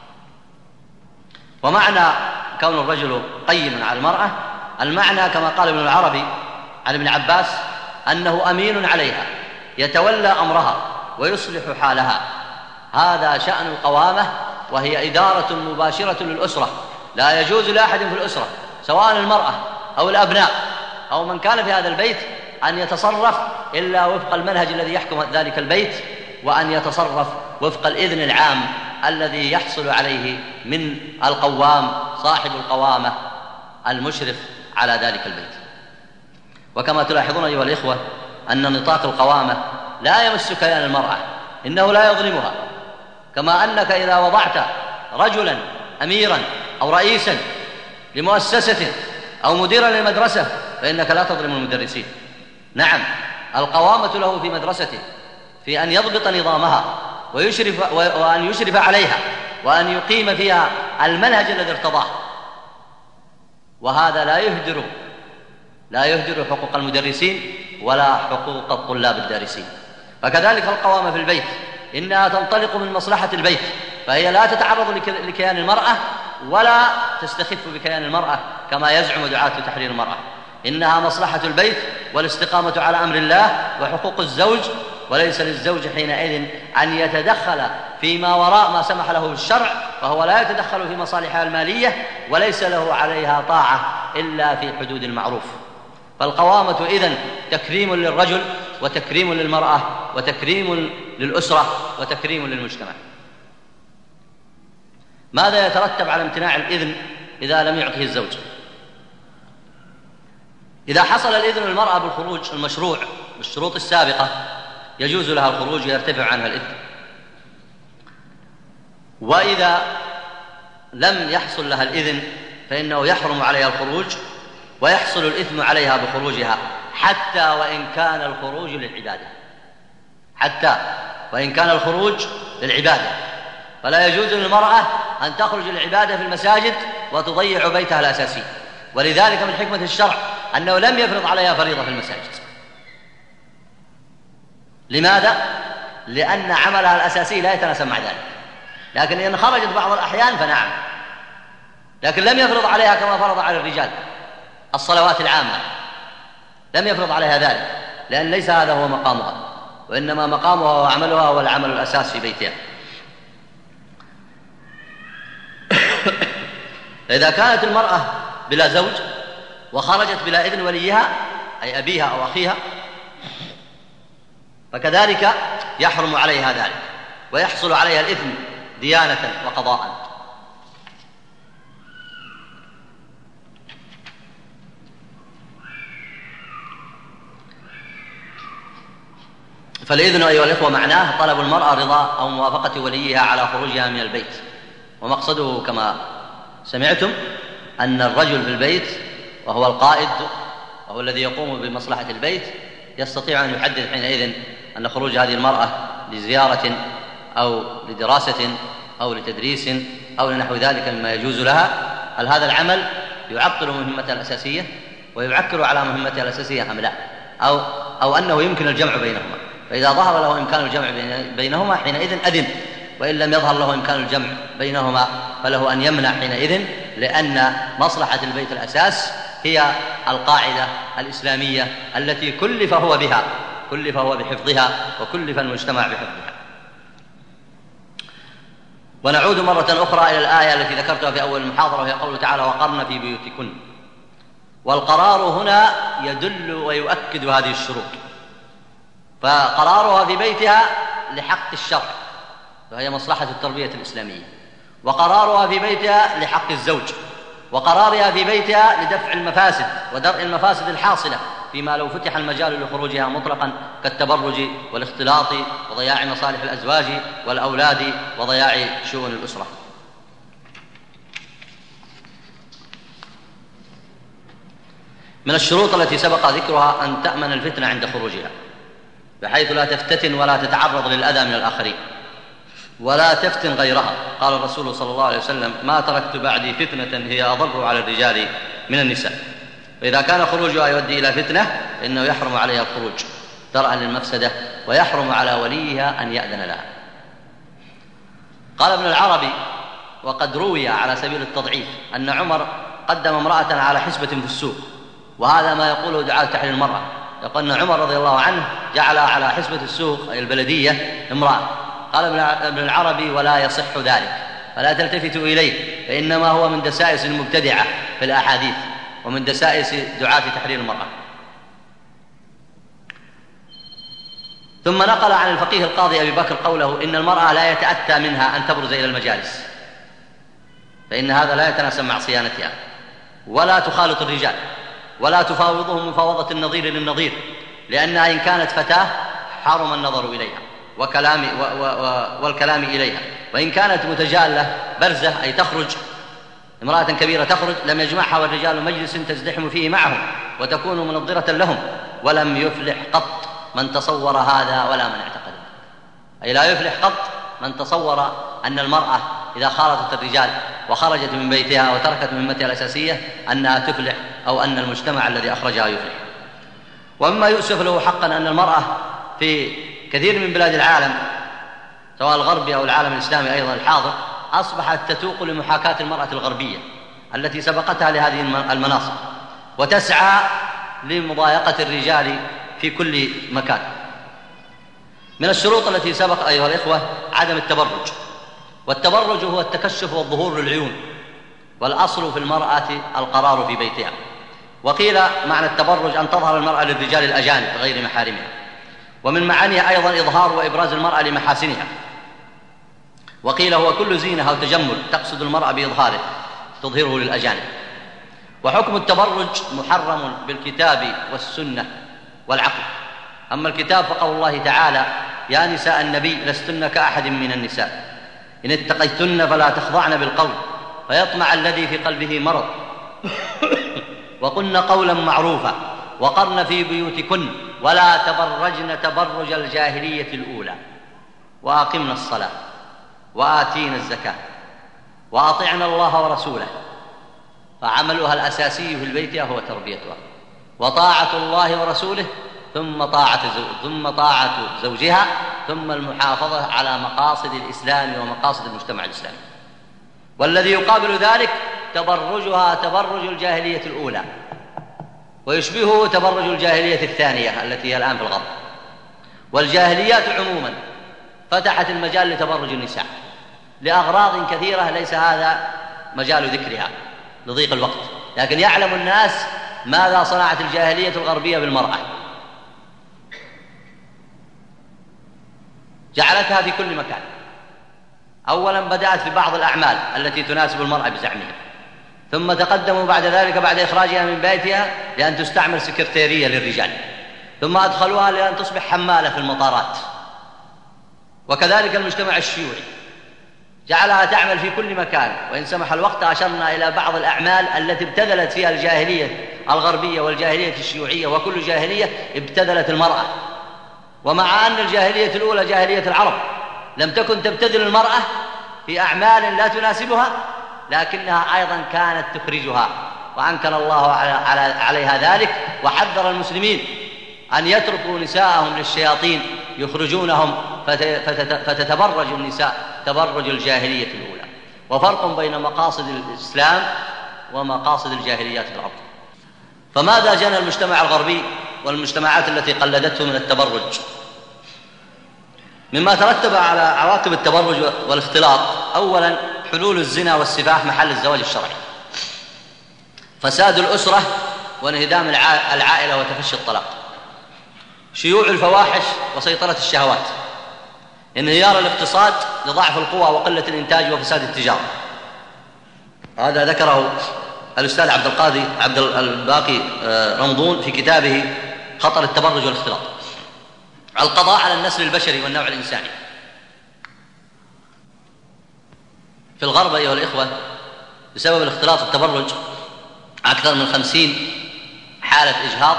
ومعنى كون الرجل قيما على المرأة المعنى كما قال ابن العربي عن ابن عباس أنه أمين عليها يتولى أمرها ويصلح حالها. هذا شأن القوامة، وهي إدارة مباشرة للأسرة. لا يجوز لأحد في الأسرة سواء المرأة أو الأبناء أو من كان في هذا البيت أن يتصرف إلا وفق المنهج الذي يحكم ذلك البيت، وأن يتصرف وفق الإذن العام الذي يحصل عليه من القوام صاحب القوامة المشرف على ذلك البيت. وكما تلاحظون أيها الإخوة أن نطاق القوامة لا يمس كيان المرأة، إنه لا يظلمها. كما أنك إذا وضعت رجلا أميرا أو رئيسا لمؤسسة أو مديرا للمدرسة فإنك لا تظلم المدرسين. نعم، القوامة له في مدرسته في أن يضبط نظامها وأن يشرف عليها وأن يقيم فيها المنهج الذي ارتضاه، وهذا لا يهدر حقوق المدرسين ولا حقوق الطلاب الدارسين. فكذلك القوامة في البيت إنها تنطلق من مصلحة البيت، فهي لا تتعرض لكيان المرأة ولا تستخف بكيان المرأة كما يزعم دعاة تحرير المرأة. إنها مصلحة البيت والاستقامة على أمر الله وحقوق الزوج، وليس للزوج حينئذ أن يتدخل فيما وراء ما سمح له الشرع، فهو لا يتدخل في مصالحها المالية وليس له عليها طاعة إلا في حدود المعروف. فالقوامة إذن تكريم للرجل وتكريم للمرأة وتكريم للأسرة وتكريم للمجتمع. ماذا يترتب على امتناع الإذن إذا لم يعطه الزوج؟ إذا حصل الإذن للمرأة بالخروج المشروع بالشروط السابقة يجوز لها الخروج ويرتفع عنها الإثم. وإذا لم يحصل لها الإذن فإنه يحرم عليها الخروج ويحصل الإثم عليها بخروجها، حتى وإن كان الخروج للعبادة. فلا يجوز للمرأة أن تخرج للعبادة في المساجد وتضيع بيتها الأساسي. ولذلك من حكمة الشرع أنه لم يفرض عليها فريضة في المساجد، لماذا؟ لأن عملها الأساسي لا يتناسب مع ذلك، لكن إن خرجت بعض الأحيان فنعم، لكن لم يفرض عليها كما فرض على الرجال الصلوات العامة، لم يفرض عليها ذلك، لأن ليس هذا هو مقامها، وإنما مقامها وعملها هو العمل الأساس في بيتها. إذا كانت المرأة بلا زوج وخرجت بلا إذن وليها أي أبيها أو أخيها فكذلك يحرم عليها ذلك، ويحصل عليها الإثم ديانة وقضاء. فالإذن أيها الإخوة معناه طلب المرأة رضا أو موافقة وليها على خروجها من البيت، ومقصده كما سمعتم أن الرجل في البيت وهو القائد وهو الذي يقوم بمصلحة البيت يستطيع أن يحدد حينئذ أن خروج هذه المرأة لزيارة أو لدراسة أو لتدريس أو لنحو ذلك مما يجوز لها، هل هذا العمل يعطل مهمتها الأساسية ويعكر على مهمتها الأساسية أم لا، أو أنه يمكن الجمع بينهما. فإذا ظهر له إمكان الجمع بينهما حينئذ أذن، وإن لم يظهر له إمكان الجمع بينهما فله أن يمنع حينئذ، لأن مصلحة البيت الأساس هي القاعدة الإسلامية التي كلف هو بها، كلف هو بحفظها وكلف المجتمع بحفظها. ونعود مرة أخرى إلى الآية التي ذكرتها في أول المحاضرة، وهي قوله تعالى: وقرن في بيوتكن. والقرار هنا يدل ويؤكد هذه الشروط، فقرارها في بيتها لحق الشرع وهي مصلحة التربية الإسلامية، وقرارها في بيتها لحق الزوج، وقرارها في بيتها لدفع المفاسد ودرء المفاسد الحاصلة فيما لو فتح المجال لخروجها مطلقا كالتبرج والاختلاط وضياع مصالح الأزواج والأولاد وضياع شؤون الأسرة. من الشروط التي سبق ذكرها أن تأمن الفتنة عند خروجها، بحيث لا تفتتن ولا تتعرض للأذى من الآخرين ولا تفتن غيرها. قال الرسول صلى الله عليه وسلم: ما تركت بعدي فتنة هي أضر على الرجال من النساء. فإذا كان خروجها يؤدي إلى فتنة فإنه يحرم عليها الخروج درءا للمفسدة، ويحرم على وليها أن يأذن لها. قال ابن العربي: وقد روي على سبيل التضعيف أن عمر قدم امرأة على حسبة في السوق، وهذا ما يقوله دعاة تحرير المرأة. يقول أن عمر رضي الله عنه جعل على حسبة السوق أي البلدية امرأة. قال ابن العربي: ولا يصح ذلك، فلا تلتفتوا إليه، فإنما هو من دسائس المبتدعة في الأحاديث ومن دسائس دعاة تحرير المرأة. ثم نقل عن الفقيه القاضي أبي بكر قوله: إن المرأة لا يتأتى منها أن تبرز إلى المجالس، فإن هذا لا يتناسب مع صيانتها، ولا تخالط الرجال، ولا تفاوضهم مفاوضة النظير للنظير، لأنها إن كانت فتاة حرم النظر إليها والكلام إليها، وإن كانت متجالة برزة أي تخرج امرأة كبيرة تخرج لم يجمعها والرجال مجلس تزدحم فيه معهم وتكون منظرة لهم، ولم يفلح قط من تصور هذا ولا من اعتقد، أي لا يفلح قط من تصور أن المرأة إذا خالطت الرجال وخرجت من بيتها وتركت مهمتها الأساسية أنها تفلح، أو أن المجتمع الذي أخرجها يفلح. ومما يؤسف له حقا أن المرأة في كثير من بلاد العالم سواء الغربي أو العالم الإسلامي أيضا الحاضر أصبحت تتوق لمحاكاة المرأة الغربية التي سبقتها لهذه المناصب، وتسعى لمضايقة الرجال في كل مكان. من الشروط التي سبق أيها الإخوة عدم التبرج، والتبرج هو التكشف والظهور للعيون، والأصل في المرأة القرار في بيتها. وقيل معنى التبرج أن تظهر المرأة للرجال الأجانب غير محارمها، ومن معانيها أيضا إظهار وإبراز المرأة لمحاسنها. وقيل هو كل زينة أو تجمل تقصد المرأة بإظهاره تظهره للأجانب. وحكم التبرج محرم بالكتاب والسنة والعقل. أما الكتاب فقول الله تعالى: يا نساء النبي لستن كأحد من النساء إن اتقيتن فلا تخضعن بالقول فيطمع الذي في قلبه مرض وقلن قولا معروفا وقرن في بيوتكن ولا تبرجن تبرج الجاهلية الأولى وأقمنا الصلاة وآتينا الزكاة وأطعنا الله ورسوله. فعملها الأساسي في البيت هو تربيتها، وطاعة الله ورسوله ثم طاعة زوجها، ثم المحافظة على مقاصد الإسلام ومقاصد المجتمع الإسلامي. والذي يقابل ذلك تبرجها تبرج الجاهلية الأولى، ويشبهه تبرج الجاهلية الثانية التي هي الآن في الغرب. والجاهليات عموما فتحت المجال لتبرج النساء لأغراض كثيرة ليس هذا مجال ذكرها لضيق الوقت، لكن يعلم الناس ماذا صنعت الجاهلية الغربية بالمرأة. جعلتها في كل مكان. أولا بدأت في بعض الأعمال التي تناسب المرأة بزعمها، ثم تقدموا بعد ذلك بعد إخراجها من بيتها لأن تستعمل سكرتيرية للرجال، ثم أدخلوها لأن تصبح حمالة في المطارات. وكذلك المجتمع الشيوعي جعلها تعمل في كل مكان. وإن سمح الوقت أشرنا إلى بعض الأعمال التي ابتذلت فيها الجاهلية الغربية والجاهلية الشيوعية، وكل جاهلية ابتذلت المرأة. ومع أن الجاهلية الأولى جاهلية العرب لم تكن تبتذل المرأة في أعمال لا تناسبها، لكنها أيضا كانت تخرجها، وأنكر الله عليها ذلك، وحذر المسلمين أن يتركوا نساءهم للشياطين يخرجونهم فتتبرج النساء تبرج الجاهلية الأولى. وفرق بين مقاصد الإسلام ومقاصد الجاهليات العرب. فماذا جنى المجتمع الغربي والمجتمعات التي قلدته من التبرج؟ مما ترتب على عواقب التبرج والاختلاط: أولا حلول الزنا والسفاح محل الزواج الشرعي، فساد الأسرة وانهدام العائلة وتفشي الطلاق، شيوع الفواحش وسيطرة الشهوات، انهيار الاقتصاد لضعف القوى وقلة الإنتاج وفساد التجارة. هذا ذكره الأستاذ عبد الباقي رمضون في كتابه خطر التبرج والاختلاط. القضاء على النسل البشري والنوع الإنساني. في الغرب أيها الإخوة بسبب الاختلاط والتبرج أكثر من 50 حالة إجهاض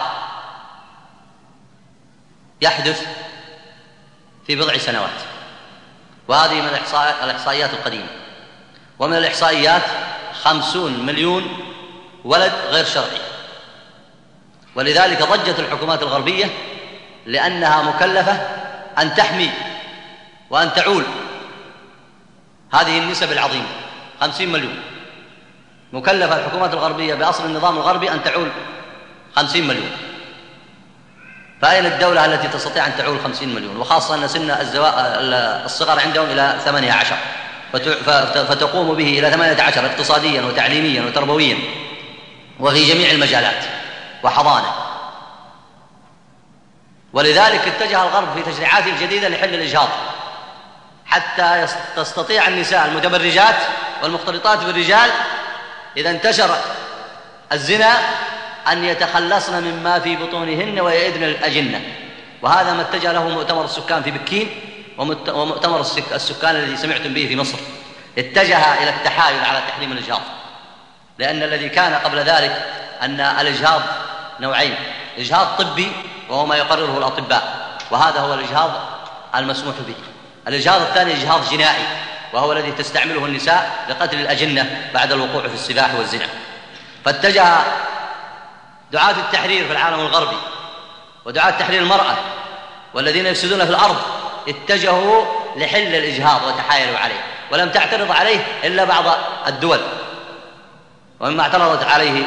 يحدث في بضع سنوات، وهذه من الإحصائيات القديمة. ومن الإحصائيات 50 مليون ولد غير شرعي. ولذلك ضجت الحكومات الغربية لأنها مكلفة أن تحمي وأن تعول هذه النسب العظيمة. 50 مليون مكلفة الحكومات الغربية بأصل النظام الغربي أن تعول 50 مليون. فأين الدولة التي تستطيع أن تعول 50 مليون؟ وخاصة أن سن الصغر عندهم إلى 18، فتقوم به إلى 18 اقتصاديا وتعليميا وتربويا وفي جميع المجالات وحضانة. ولذلك اتجه الغرب في تشريعاته الجديدة لحل الإجهاض، حتى تستطيع النساء المتبرجات والمختلطات بالرجال إذا انتشر الزنا أن يتخلصن مما في بطونهن ويئدن الأجنة. وهذا ما اتجه له مؤتمر السكان في بكين ومؤتمر السكان الذي سمعتم به في مصر. اتجه إلى التحايل على تحريم الإجهاض، لأن الذي كان قبل ذلك أن الإجهاض نوعين: إجهاض طبي وهو ما يقرره الأطباء، وهذا هو الإجهاض المسموح به. الإجهاض الثاني إجهاض جنائي، وهو الذي تستعمله النساء لقتل الأجنة بعد الوقوع في السفاح والزنا. فاتجه دعاة التحرير في العالم الغربي ودعاة تحرير المرأة والذين يفسدون في الأرض اتجهوا لحل الإجهاض وتحايلوا عليه، ولم تعترض عليه إلا بعض الدول. ومما اعترضت عليه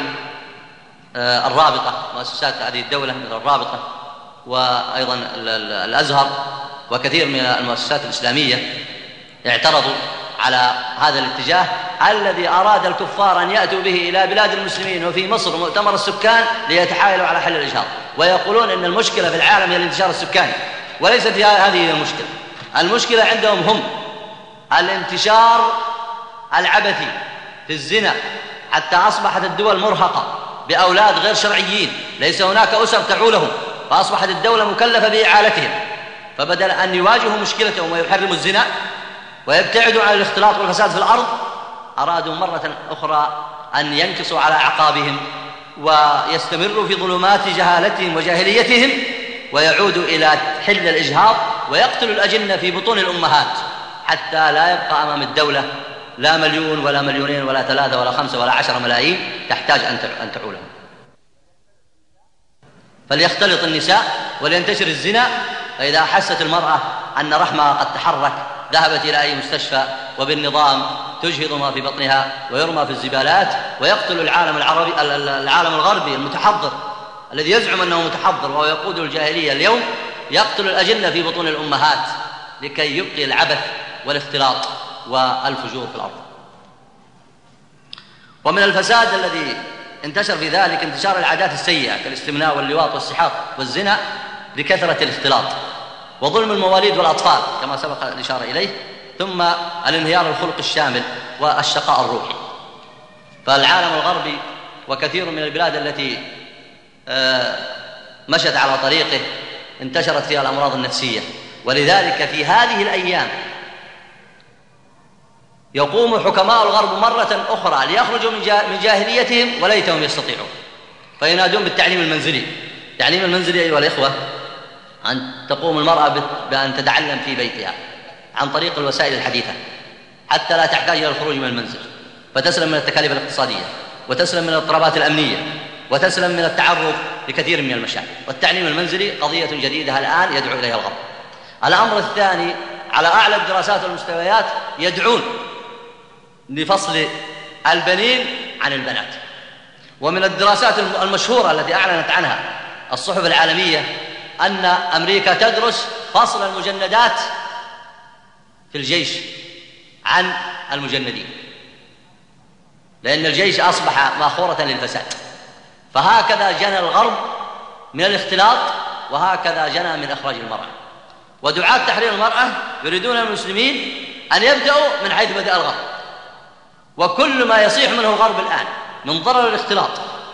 الرابطة، مؤسسات هذه الدولة مثل الرابطة وأيضا الأزهر وكثير من المؤسسات الإسلامية، اعترضوا على هذا الاتجاه الذي أراد الكفار أن يأتوا به إلى بلاد المسلمين وفي مصر مؤتمر السكان ليتحايلوا على حل الإجهاض، ويقولون أن المشكلة في العالم هي الانتشار السكاني، وليست هذه المشكلة. المشكلة عندهم هم الانتشار العبثي في الزنا، حتى أصبحت الدول مرهقة بأولاد غير شرعيين، ليس هناك أسر تعولهم، فأصبحت الدولة مكلفة بإعالتهم. فبدل أن يواجهوا مشكلتهم ويحرموا الزنا ويبتعدوا عن الاختلاط والفساد في الأرض، أرادوا مرة أخرى أن ينكصوا على أعقابهم ويستمروا في ظلمات جهالتهم وجاهليتهم، ويعودوا إلى حل الإجهاض ويقتلوا الأجنة في بطون الأمهات، حتى لا يبقى أمام الدولة لا مليون ولا مليونين ولا 3 ولا 5 ولا 10 ملايين تحتاج أن تعولهم. فليختلط النساء ولينتشر الزنا. فإذا أحست المرأة أن رحمها قد تحرك ذهبت إلى أي مستشفى وبالنظام تجهض ما في بطنها ويرمى في الزبالات، ويقتل العالم الغربي المتحضر الذي يزعم أنه متحضر وهو يقود الجاهلية اليوم، يقتل الأجنة في بطون الأمهات لكي يبقي العبث والاختلاط والفجور في الأرض. ومن الفساد الذي انتشر في ذلك انتشار العادات السيئة كالاستمناء واللواط والسحاق والزنا بكثرة الاختلاط، وظلم المواليد والأطفال كما سبق الإشارة إليه، ثم الانهيار الخلق الشامل والشقاء الروحي. فالعالم الغربي وكثير من البلاد التي مشت على طريقه انتشرت فيها الأمراض النفسية، ولذلك في هذه الأيام يقوم حكماء الغرب مرة أخرى ليخرجوا من جاهليتهم وليتهم يستطيعون، فينادون بالتعليم المنزلي. التعليم المنزلي أيها الإخوة أن تقوم المرأة بأن تتعلم في بيتها عن طريق الوسائل الحديثة حتى لا تحتاج إلى الخروج من المنزل، فتسلم من التكاليف الاقتصادية وتسلم من الاضطرابات الأمنية وتسلم من التعرض لكثير من المشاكل. والتعليم المنزلي قضية جديدة الآن يدعو إليها الغرب. الأمر الثاني، على أعلى الدراسات والمستويات يدعون لفصل البنين عن البنات. ومن الدراسات المشهورة التي أعلنت عنها الصحف العالمية أن أمريكا تدرس فصل المجندات في الجيش عن المجندين، لأن الجيش أصبح ماخورة للفساد. فهكذا جنى الغرب من الاختلاط، وهكذا جنى من إخراج المرأة. ودعاة تحرير المرأة يريدون المسلمين أن يبدأوا من حيث بدأ الغرب، وكل ما يصيح منه الغرب الآن من ضرر الاختلاط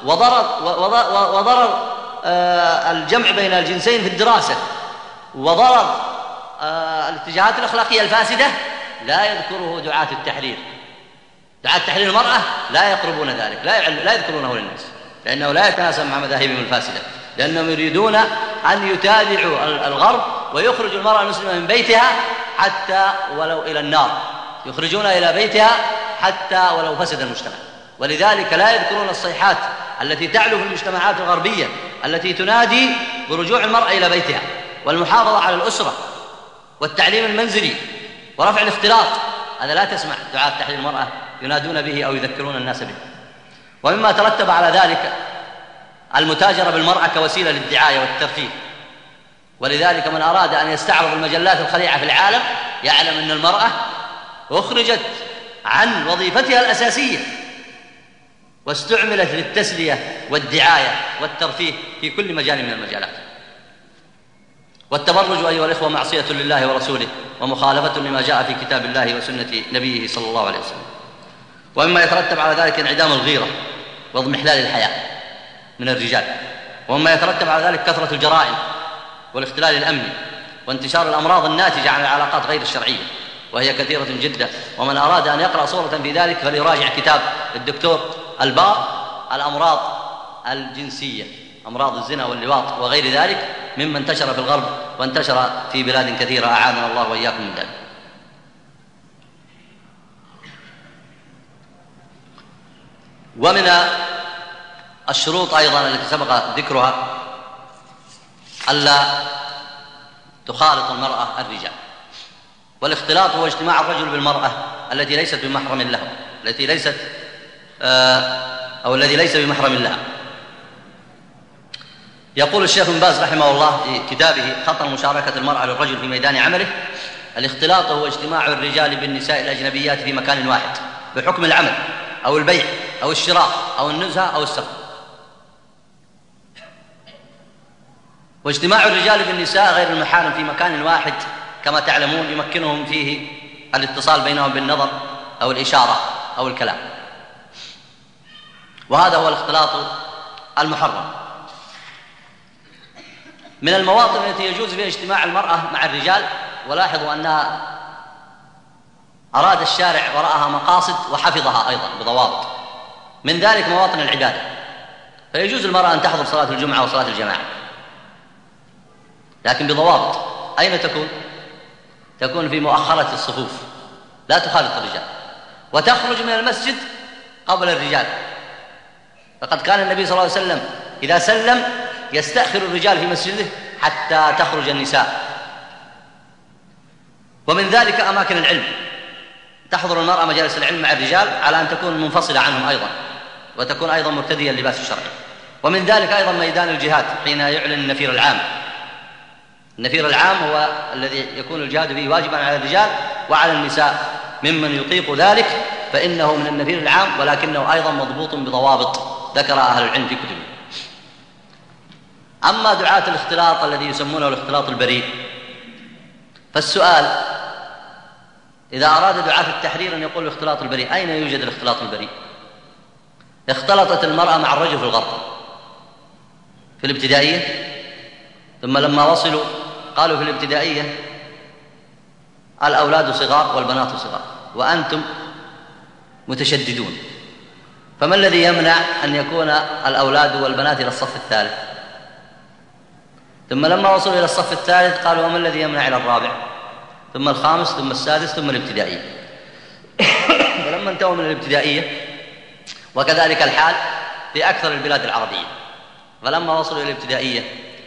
وضرر الجمع بين الجنسين في الدراسة وضرر الاتجاهات الأخلاقية الفاسدة لا يذكره دعاة التحرير. دعاة تحرير المرأة لا يقربون ذلك، لا يذكرونه للناس، لأنه لا يتناسب مع مذاهبهم الفاسدة، لأنهم يريدون أن يتابعوا الغرب ويخرجوا المرأة المسلمة من بيتها حتى ولو إلى النار، يخرجونها إلى بيتها حتى ولو فسد المجتمع. ولذلك لا يذكرون الصيحات التي تعلو في المجتمعات الغربية التي تنادي برجوع المرأة إلى بيتها والمحافظة على الأسرة والتعليم المنزلي ورفع الاختلاط. هذا لا تسمع دعاة تحرير المرأة ينادون به أو يذكرون الناس به. ومما ترتب على ذلك المتاجرة بالمرأة كوسيلة للدعاية والترفيه. ولذلك من أراد أن يستعرض المجلات الخليعة في العالم يعلم أن المرأة أخرجت عن وظيفتها الأساسية واستعملت للتسلية والدعاية والترفيه في كل مجال من المجالات. والتبرج أيها الإخوة معصية لله ورسوله ومخالفة لما جاء في كتاب الله وسنة نبيه صلى الله عليه وسلم. ومما يترتب على ذلك انعدام الغيرة واضمحلال الحياء من الرجال. ومما يترتب على ذلك كثرة الجرائم والاختلال الأمني وانتشار الأمراض الناتجة عن العلاقات غير الشرعية، وهي كثيرة جدا. ومن أراد أن يقرأ صورة في ذلك فليراجع كتاب الدكتور البار الأمراض الجنسية، أمراض الزنا واللواط وغير ذلك مما انتشر في الغرب وانتشر في بلاد كثيرة، أعاذنا الله وإياكم من ذلك. ومن الشروط أيضا التي سبق ذكرها ألا تخالط المرأة الرجال. والاختلاط هو اجتماع الرجل بالمرأة التي ليست بمحرم له، الذي ليس بمحرم لها. يقول الشيخ بن باز رحمه الله في كتابه خطر مشاركة المرأة للرجل في ميدان عمله: الاختلاط هو اجتماع الرجال بالنساء الأجنبيات في مكان واحد بحكم العمل أو البيع أو الشراء أو النزهة أو السفر. واجتماع الرجال بالنساء غير المحارم في مكان واحد كما تعلمون يمكنهم فيه الاتصال بينهم بالنظر أو الإشارة أو الكلام، وهذا هو الاختلاط المحرم. من المواطن التي يجوز فيها اجتماع المرأة مع الرجال، ولاحظوا أنها أراد الشارع وراءها مقاصد وحفظها أيضا بضوابط، من ذلك مواطن العبادة. فيجوز المرأة أن تحضر صلاة الجمعة وصلاة الجماعة، لكن بضوابط. أين تكون؟ تكون في مؤخرة الصفوف، لا تخالط الرجال، وتخرج من المسجد قبل الرجال. فقد كان النبي صلى الله عليه وسلم إذا سلم يستأخر الرجال في مسجده حتى تخرج النساء. ومن ذلك أماكن العلم، تحضر المرأة مجالس العلم مع الرجال على أن تكون منفصلة عنهم أيضا، وتكون أيضا مرتدية اللباس الشرعي. ومن ذلك أيضا ميدان الجهاد حين يعلن النفير العام. النفير العام هو الذي يكون الجهاد فيه واجبا على الرجال وعلى النساء، ممن يطيق ذلك فإنه من النفير العام، ولكنه أيضا مضبوط بضوابط ذكر أهل العلم في كتبه. أما دعاة الاختلاط الذي يسمونه الاختلاط البريء، فالسؤال إذا أراد دعاة التحرير أن يقول الاختلاط البريء، أين يوجد الاختلاط البريء؟ اختلطت المرأة مع الرجل في الغرب في الابتدائية، ثم لما وصلوا قالوا في الابتدائية الأولاد صغار والبنات صغار وأنتم متشددون، فما الذي يمنع أن يكون الأولاد والبنات إلى الصف الثالث؟ ثم لما وصلوا إلى الصف الثالث قالوا وما الذي يمنع إلى الرابع، ثم الخامس، ثم السادس، ثم الابتدائية. فلما انتهوا من الابتدائية، وكذلك الحال في أكثر البلاد العربية، فلما وصلوا إلى الابتدائية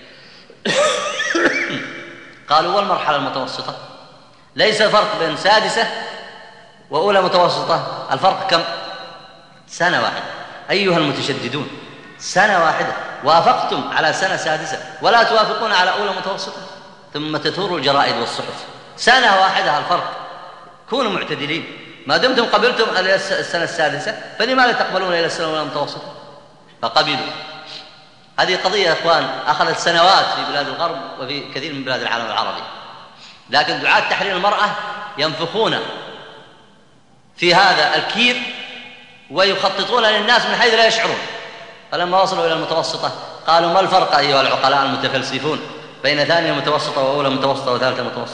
قالوا والمرحلة المتوسطة ليس فرق بين سادسة وأولى متوسطة، الفرق كم؟ سنة واحدة. أيها المتشددون، سنة واحدة، وافقتم على سنة سادسة ولا توافقون على أولى متوسطة، ثم تثور الجرائد والصحف. سنة واحدة الفرق، كونوا معتدلين. ما دمتم قبلتم إلى السنة السادسة فلماذا تقبلون إلى السنة الأولى المتوسطة؟ فقبلوا. هذه قضية يا إخوان أخذت سنوات في بلاد الغرب وفي كثير من بلاد العالم العربي، لكن دعاة تحرير المرأة ينفخون في هذا الكير ويخططون للناس من حيث لا يشعرون. فلما وصلوا إلى المتوسطة قالوا ما الفرق أيها العقلاء المتفلسفون بين ثانية متوسطة وأولى متوسطة وثالثة متوسطة؟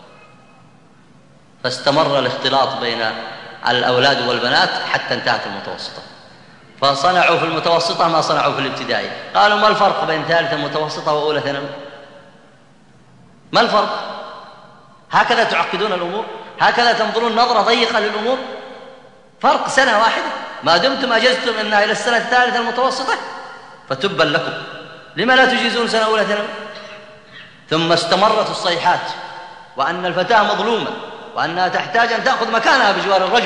فاستمر الاختلاط بين الأولاد والبنات حتى انتهت المتوسطة، فصنعوا في المتوسطة ما صنعوا في الابتدائي. قالوا ما الفرق بين ثالثة متوسطة وأولى ثانوي؟ ما الفرق؟ هكذا تعقدون الأمور؟ هكذا تنظرون نظرة ضيقة للأمور؟ فرق سنة واحدة، ما دمتم أجزتم أنها إلى السنة الثالثة المتوسطة فتبا لكم، لما لا تجيزون سنة أولى ثانوي؟ ثم استمرت الصيحات وأن الفتاة مظلومة وأنها تحتاج أن تأخذ مكانها بجوار الرجل.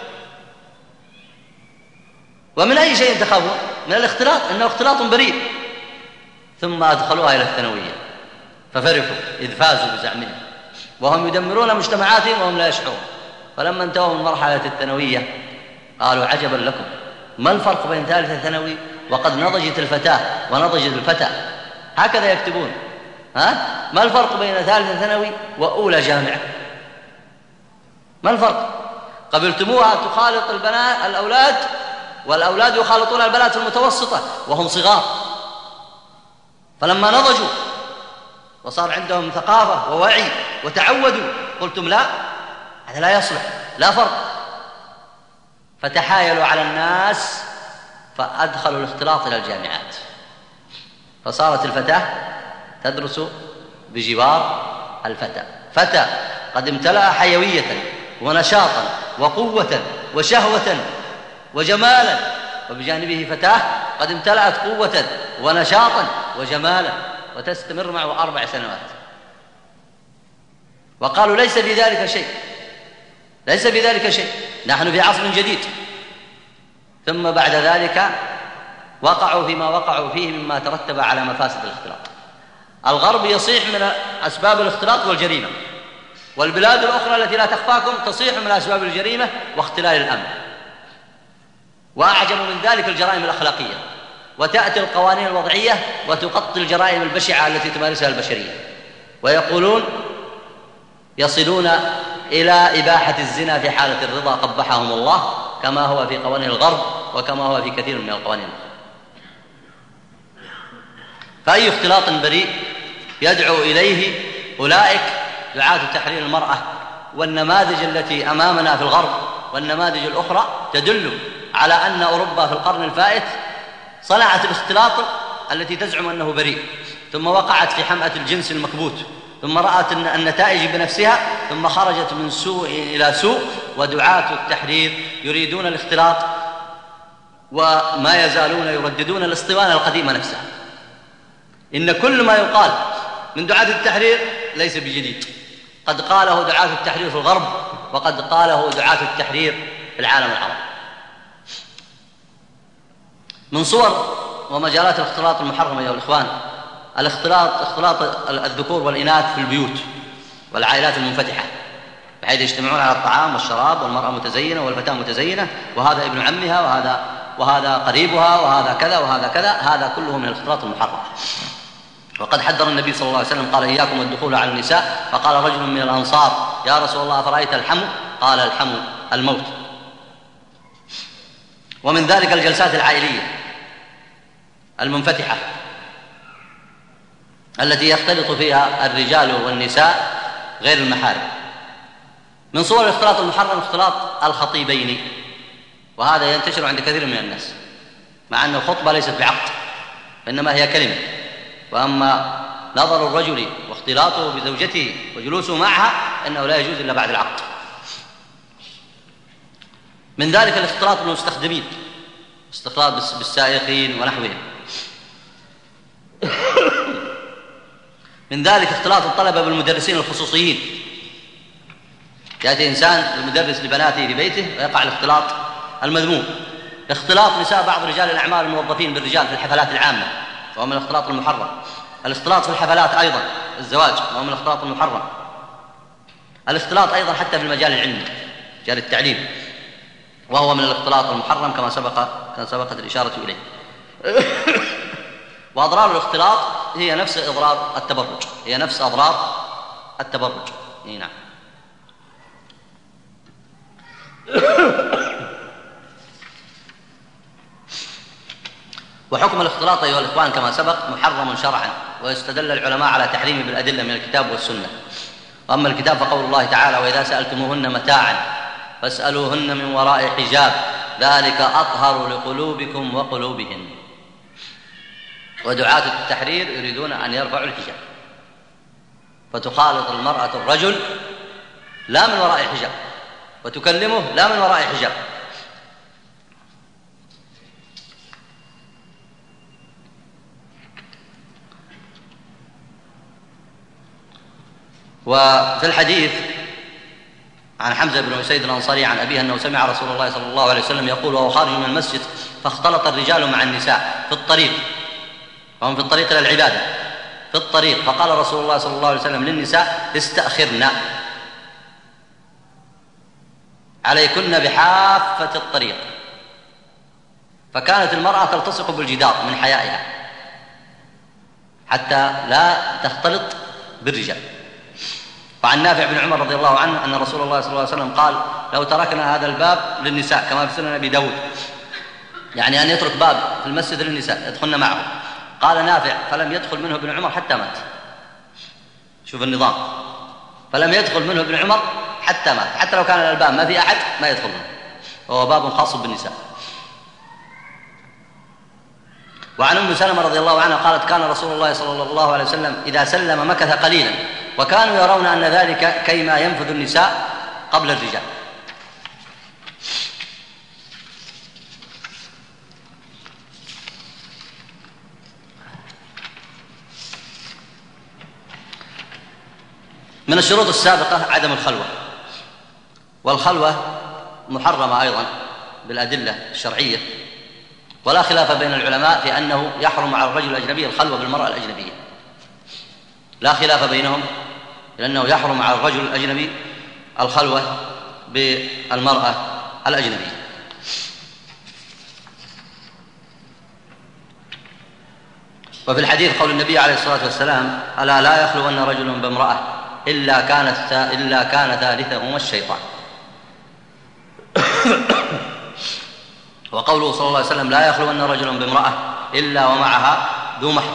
ومن أي شيء تخافون؟ من الاختلاط، إنه اختلاط بريء. ثم أدخلوها إلى الثانوية ففرحوا إذ فازوا بزعمهم، وهم يدمرون مجتمعاتهم وهم لا يشعرون. فلما انتهوا من مرحلة الثانوية قالوا عجبا لكم، ما الفرق بين ثالثة ثانوي وقد نضجت الفتاة ونضج الفتى؟ هكذا يكتبون. ما الفرق بين ثالثة ثانوي وأولى جامعة؟ ما الفرق؟ قبلتموها تخالط البنات الأولاد، والأولاد يخالطون البنات المتوسطة وهم صغار. فلما نضجوا وصار عندهم ثقافة ووعي وتعودوا قلتم لا، هذا لا يصلح، لا فرق. فتحايلوا على الناس فأدخلوا الاختلاط إلى الجامعات، فصارت الفتاة تدرس بجوار الفتى، فتى قد امتلأ حيوية ونشاطا وقوة وشهوة وجمالا، وبجانبه فتاة قد امتلأت قوة ونشاطا وجمالا وتستمر معه 4 سنوات. وقالوا ليس في ذلك شيء، ليس في ذلك شيء، نحن في عصر جديد. ثم بعد ذلك وقعوا فيما وقعوا فيه مما ترتب على مفاسد الاختلاط. الغرب يصيح من أسباب الاختلاط والجريمة، والبلاد الأخرى التي لا تخفاكم تصيح من أسباب الجريمة واختلال الأمن. وأعجب من ذلك الجرائم الأخلاقية، وتأتي القوانين الوضعية وتغطي الجرائم البشعة التي تمارسها البشرية، ويقولون يصلون إلى إباحة الزنا في حالة الرضا قبحهم الله، كما هو في قوانين الغرب وكما هو في كثير من القوانين. فأي اختلاط بريء يدعو إليه أولئك دعاة تحرير المرأة، والنماذج التي أمامنا في الغرب والنماذج الأخرى تدل على أن أوروبا في القرن الفائت صنعت الاختلاط التي تزعم أنه بريء، ثم وقعت في حمأة الجنس المكبوت، ثم رأت النتائج بنفسها، ثم خرجت من سوء إلى سوء. ودعاة التحرير يريدون الاختلاط وما يزالون يرددون الاسطوانة القديمة نفسها. إن كل ما يقال من دعاة التحرير ليس بجديد، قد قاله دعاة التحرير في الغرب وقد قاله دعاة التحرير في العالم العربي. من صور ومجالات الاختلاط المحرمة أيها الإخوان اختلاط الذكور والإناث في البيوت والعائلات المنفتحة، بحيث يجتمعون على الطعام والشراب، والمرأة متزينة والفتاة متزينة، وهذا ابن عمها وهذا قريبها وهذا كذا وهذا كذا، هذا كله من الاختلاط المحرم. وقد حذر النبي صلى الله عليه وسلم قال: إياكم الدخول على النساء. فقال رجل من الأنصار: يا رسول الله أفرأيت الحمو؟ قال: الحمو الموت. ومن ذلك الجلسات العائلية المنفتحة التي يختلط فيها الرجال والنساء غير المحارم. من صور الاختلاط المحرم اختلاط الخطيبين، وهذا ينتشر عند كثير من الناس، مع أن الخطبة ليست بعقد وإنما هي كلمة، وأما نظر الرجل واختلاطه بزوجته وجلوسه معها إنه لا يجوز إلا بعد العقد. من ذلك الاختلاط بالمستخدمين، اختلاط بالسائقين ونحوهم. من ذلك اختلاط الطلبة بالمدرسين الخصوصيين، يأتي إنسان المدرس لبناته في بيته ويقع الاختلاط المذموم. اختلاط نساء بعض رجال الأعمال الموظفين بالرجال في الحفلات العامة وهو من الاختلاط المحرم. الاختلاط في الحفلات أيضا الزواج وهو من الاختلاط المحرم. الاختلاط أيضا حتى في المجال العلمي، مجال التعليم، وهو من الاختلاط المحرم كما سبقت الإشارة إليه. وأضرار الاختلاط هي نفس أضرار التبرج، هي نفس أضرار التبرج. نعم. وحكم الاختلاط أيها الإخوان كما سبق محرم شرعا، ويستدل العلماء على تحريمه بالأدلة من الكتاب والسنة. وأما الكتاب فقول الله تعالى: وإذا سألتموهن متاعا فاسألوهن من وراء حجاب ذلك أطهر لقلوبكم وقلوبهن. ودعاة التحرير يريدون أن يرفعوا الحجاب، فتخالط المرأة الرجل لا من وراء حجاب، وتكلمه لا من وراء حجاب. وفي الحديث عن حمزة بن أسيد الأنصاري عن أبيه أنه سمع رسول الله صلى الله عليه وسلم يقول وهو خارج من المسجد: فاختلط الرجال مع النساء في الطريق، وهم في الطريق إلى العبادة، في الطريق، فقال رسول الله صلى الله عليه وسلم للنساء: استأخرن عليكن بحافة الطريق. فكانت المرأة تلتصق بالجدار من حيائها حتى لا تختلط بالرجال. وعن نافع بن عمر رضي الله عنه أن رسول الله صلى الله عليه وسلم قال: لو تركنا هذا الباب للنساء كما في سنن أبي داود، يعني أن يترك باب في المسجد للنساء يدخلن معه. قال نافع: فلم يدخل منه ابن عمر حتى مات. شوف النظام، فلم يدخل منه ابن عمر حتى مات، حتى لو كان الباب ما في أحد ما يدخل منه، وهو باب خاص بالنساء. وعن أم سلمة رضي الله عنها قالت: كان رسول الله صلى الله عليه وسلم إذا سلم مكث قليلا، وكانوا يرون أن ذلك كيما ينفذ النساء قبل الرجال. من الشروط السابقة عدم الخلوة، والخلوة محرمة أيضا بالأدلة الشرعية، ولا خلاف بين العلماء في أنه يحرم على الرجل الأجنبي الخلوة بالمرأة الأجنبية، لا خلاف بينهم، لأنه يحرم على الرجل الأجنبي الخلوة بالمرأة الأجنبية. وفي الحديث قول النبي عليه الصلاة والسلام: ألا لا يخلون رجل بامرأة إلا كان ثالثهما الشيطان. وقوله صلى الله عليه وسلم: لا يخلون رجل بامرأة إلا ومعها ذو محرم.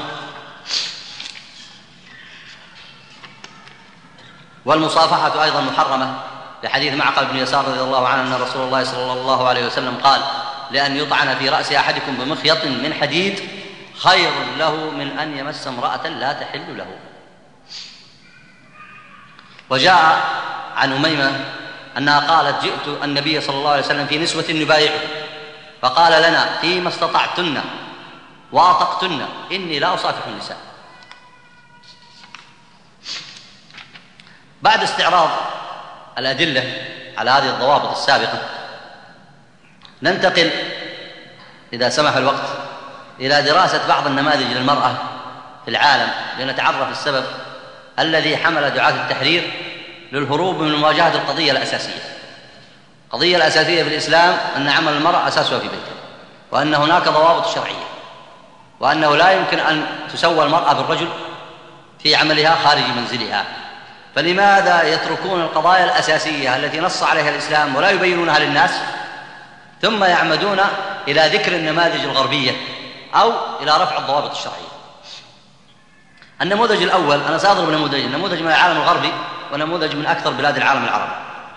والمصافحة أيضا محرمة لحديث معقل بن يسار رضي الله عنه أن رسول الله صلى الله عليه وسلم قال: لأن يطعن في رأس أحدكم بمخيط من حديد خير له من أن يمس امرأة لا تحل له. وجاء عن أميمة أنها قالت: جئت النبي صلى الله عليه وسلم في نسوة نبايعه، فقال لنا: فيما استطعتن وأطقتن إني لا أصافح النساء. بعد استعراض الأدلة على هذه الضوابط السابقة ننتقل إذا سمح الوقت إلى دراسة بعض النماذج للمرأة في العالم لنتعرف السبب الذي حمل دعاة التحرير للهروب من مواجهة القضية الأساسية. القضية الأساسية في الإسلام أن عمل المرأة أساسها في بيتها، وأن هناك ضوابط شرعية، وأنه لا يمكن أن تسوى المرأة بالرجل في عملها خارج منزلها. فلماذا يتركون القضايا الأساسية التي نص عليها الإسلام ولا يبينونها للناس، ثم يعمدون إلى ذكر النماذج الغربية أو إلى رفع الضوابط الشرعية؟ النموذج الأول، أنا سأضرب نموذج من العالم الغربي ونموذج من أكثر بلاد العالم العربي.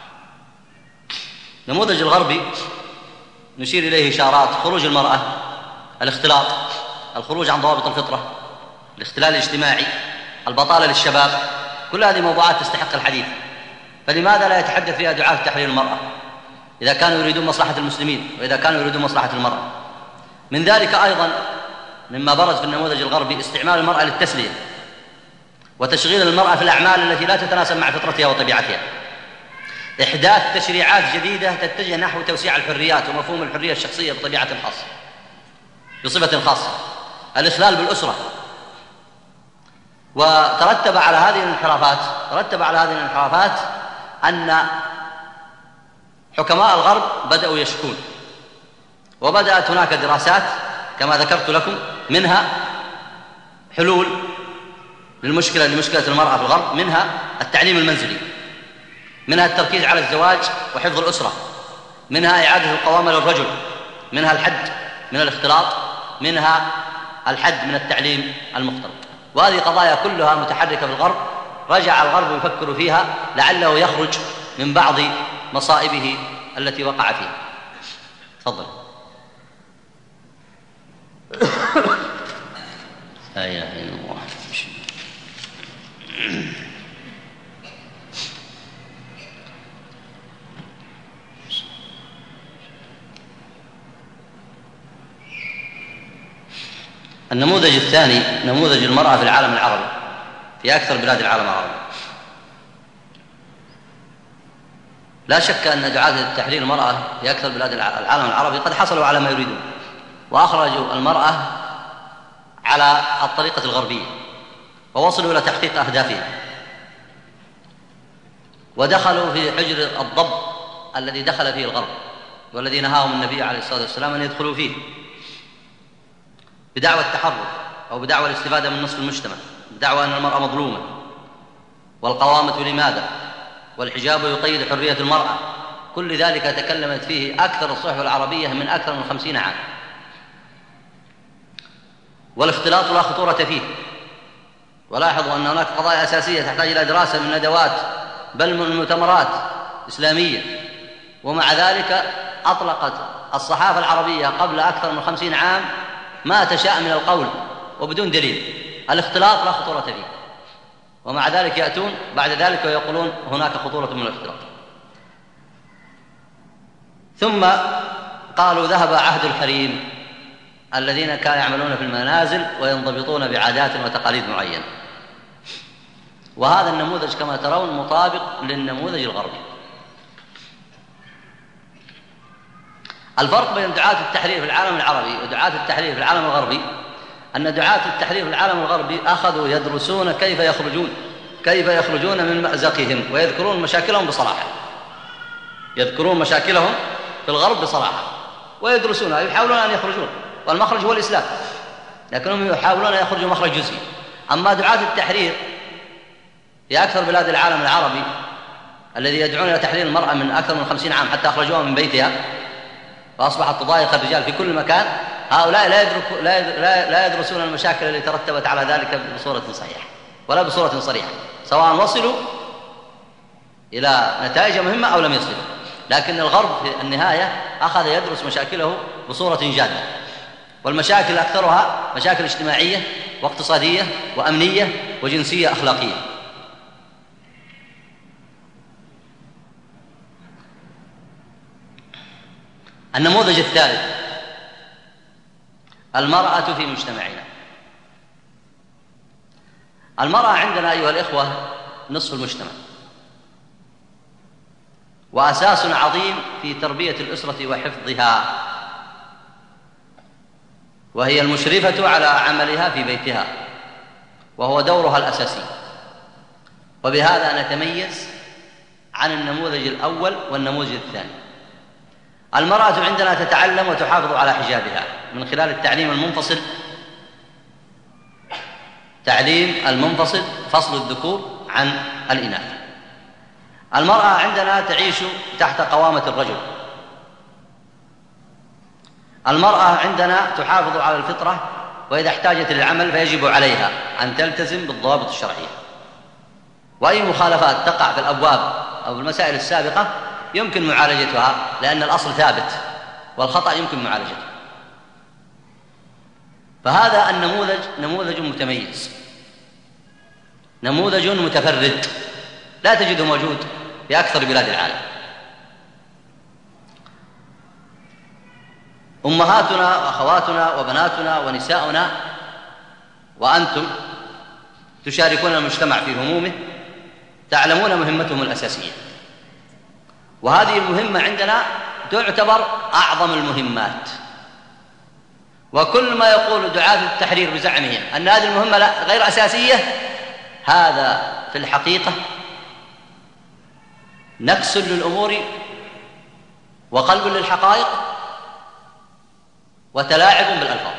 النموذج الغربي نشير إليه إشارات: خروج المرأة، الاختلاط، الخروج عن ضوابط الفطرة، الاختلال الاجتماعي، البطالة للشباب. كل هذه موضوعات تستحق الحديث، فلماذا لا يتحدث فيها دعاة تحرير المرأة إذا كانوا يريدون مصلحة المسلمين وإذا كانوا يريدون مصلحة المرأة؟ من ذلك أيضا مما برز في النموذج الغربي استعمال المرأة للتسلية وتشغيل المرأة في الأعمال التي لا تتناسب مع فطرتها وطبيعتها، إحداث تشريعات جديدة تتجه نحو توسيع الحريات ومفهوم الحرية الشخصية بطبيعة خاصة بصفة خاصة، الإخلال بالأسرة. وترتب على هذه الانحرافات أن حكماء الغرب بدأوا يشكون، وبدأت هناك دراسات كما ذكرت لكم، منها حلول لمشكلة المرأة في الغرب، منها التعليم المنزلي، منها التركيز على الزواج وحفظ الأسرة، منها إعادة القوامة للرجل، منها الحد من الاختلاط، منها الحد من التعليم المختلط. وهذه قضايا كلها متحركة في الغرب، رجع الغرب يفكر فيها لعله يخرج من بعض مصائبه التي وقع فيها. تفضل. لا إله إلا الله. النموذج الثاني نموذج المرأة في العالم العربي، في أكثر بلاد العالم العربي. لا شك أن دعاة التحرير المرأة في أكثر بلاد العالم العربي قد حصلوا على ما يريدون، وأخرجوا المرأة على الطريقة الغربية ووصلوا إلى تحقيق أهدافهم، ودخلوا في حجر الضب الذي دخل فيه الغرب والذي نهاهم النبي عليه الصلاة والسلام أن يدخلوا فيه بدعوى التحرر أو بدعوى الاستفادة من نصف المجتمع، بدعوى أن المرأة مظلومة، والقوامة لماذا، والحجاب يقيد حرية المرأة. كل ذلك تكلمت فيه أكثر الصحف العربية من أكثر من 50 عام. والاختلاط لا خطورة فيه، ولاحظوا أن هناك قضايا أساسية تحتاج إلى دراسة من ندوات بل من مؤتمرات إسلامية، ومع ذلك أطلقت الصحافة العربية قبل أكثر من 50 عام ما تشاء من القول وبدون دليل. الاختلاط لا خطورة فيه، ومع ذلك يأتون بعد ذلك ويقولون هناك خطورة من الاختلاط. ثم قالوا ذهب عهد الحريم الذين كانوا يعملون في المنازل وينضبطون بعادات وتقاليد معينة. وهذا النموذج كما ترون مطابق للنموذج الغربي. الفرق بين دعاة التحرير في العالم العربي ودعاة التحرير في العالم الغربي أن دعاة التحرير في العالم الغربي أخذوا يدرسون كيف يخرجون من مأزقهم ويذكرون مشاكلهم بصراحة، يذكرون مشاكلهم في الغرب بصراحة ويدرسونها، يحاولون أن يخرجون، والمخرج هو الإسلام، لكنهم يحاولون أن يخرجوا مخرج جزئي. أما دعاة التحرير في أكثر بلاد العالم العربي الذي يدعون إلى تحرير المرأة من أكثر من 50 عام حتى أخرجوها من بيتها فأصبحت تضايق الرجال في كل مكان، هؤلاء لا يدرسون المشاكل التي ترتبت على ذلك بصورة صحيحة ولا بصورة صريحة، سواء وصلوا إلى نتائج مهمة أو لم يصلوا. لكن الغرب في النهاية أخذ يدرس مشاكله بصورة جادة، والمشاكل أكثرها مشاكل اجتماعية واقتصادية وأمنية وجنسية أخلاقية. النموذج الثالث المرأة في مجتمعنا. المرأة عندنا أيها الإخوة نصف المجتمع، وأساس عظيم في تربية الأسرة وحفظها، وهي المشرفة على عملها في بيتها، وهو دورها الأساسي. وبهذا نتميز عن النموذج الأول والنموذج الثاني. المرأة عندنا تتعلم وتحافظ على حجابها من خلال التعليم المنفصل، فصل الذكور عن الإناث. المرأة عندنا تعيش تحت قوامة الرجل. المرأة عندنا تحافظ على الفطرة، وإذا احتاجت للعمل فيجب عليها أن تلتزم بالضوابط الشرعية، وأي مخالفات تقع في الأبواب أو في المسائل السابقة يمكن معالجتها، لأن الأصل ثابت والخطأ يمكن معالجته. فهذا النموذج نموذج متميز، نموذج متفرد لا تجده موجود في أكثر بلاد العالم. أمهاتنا وأخواتنا وبناتنا ونساؤنا وأنتم تشاركون المجتمع في همومه، تعلمون مهمتهم الأساسية، وهذه المهمة عندنا تعتبر أعظم المهمات. وكل ما يقول دعاة التحرير بزعمهم أن هذه المهمة غير أساسية، هذا في الحقيقة نكس للأمور وقلب للحقائق وتلاعب بالألفاظ.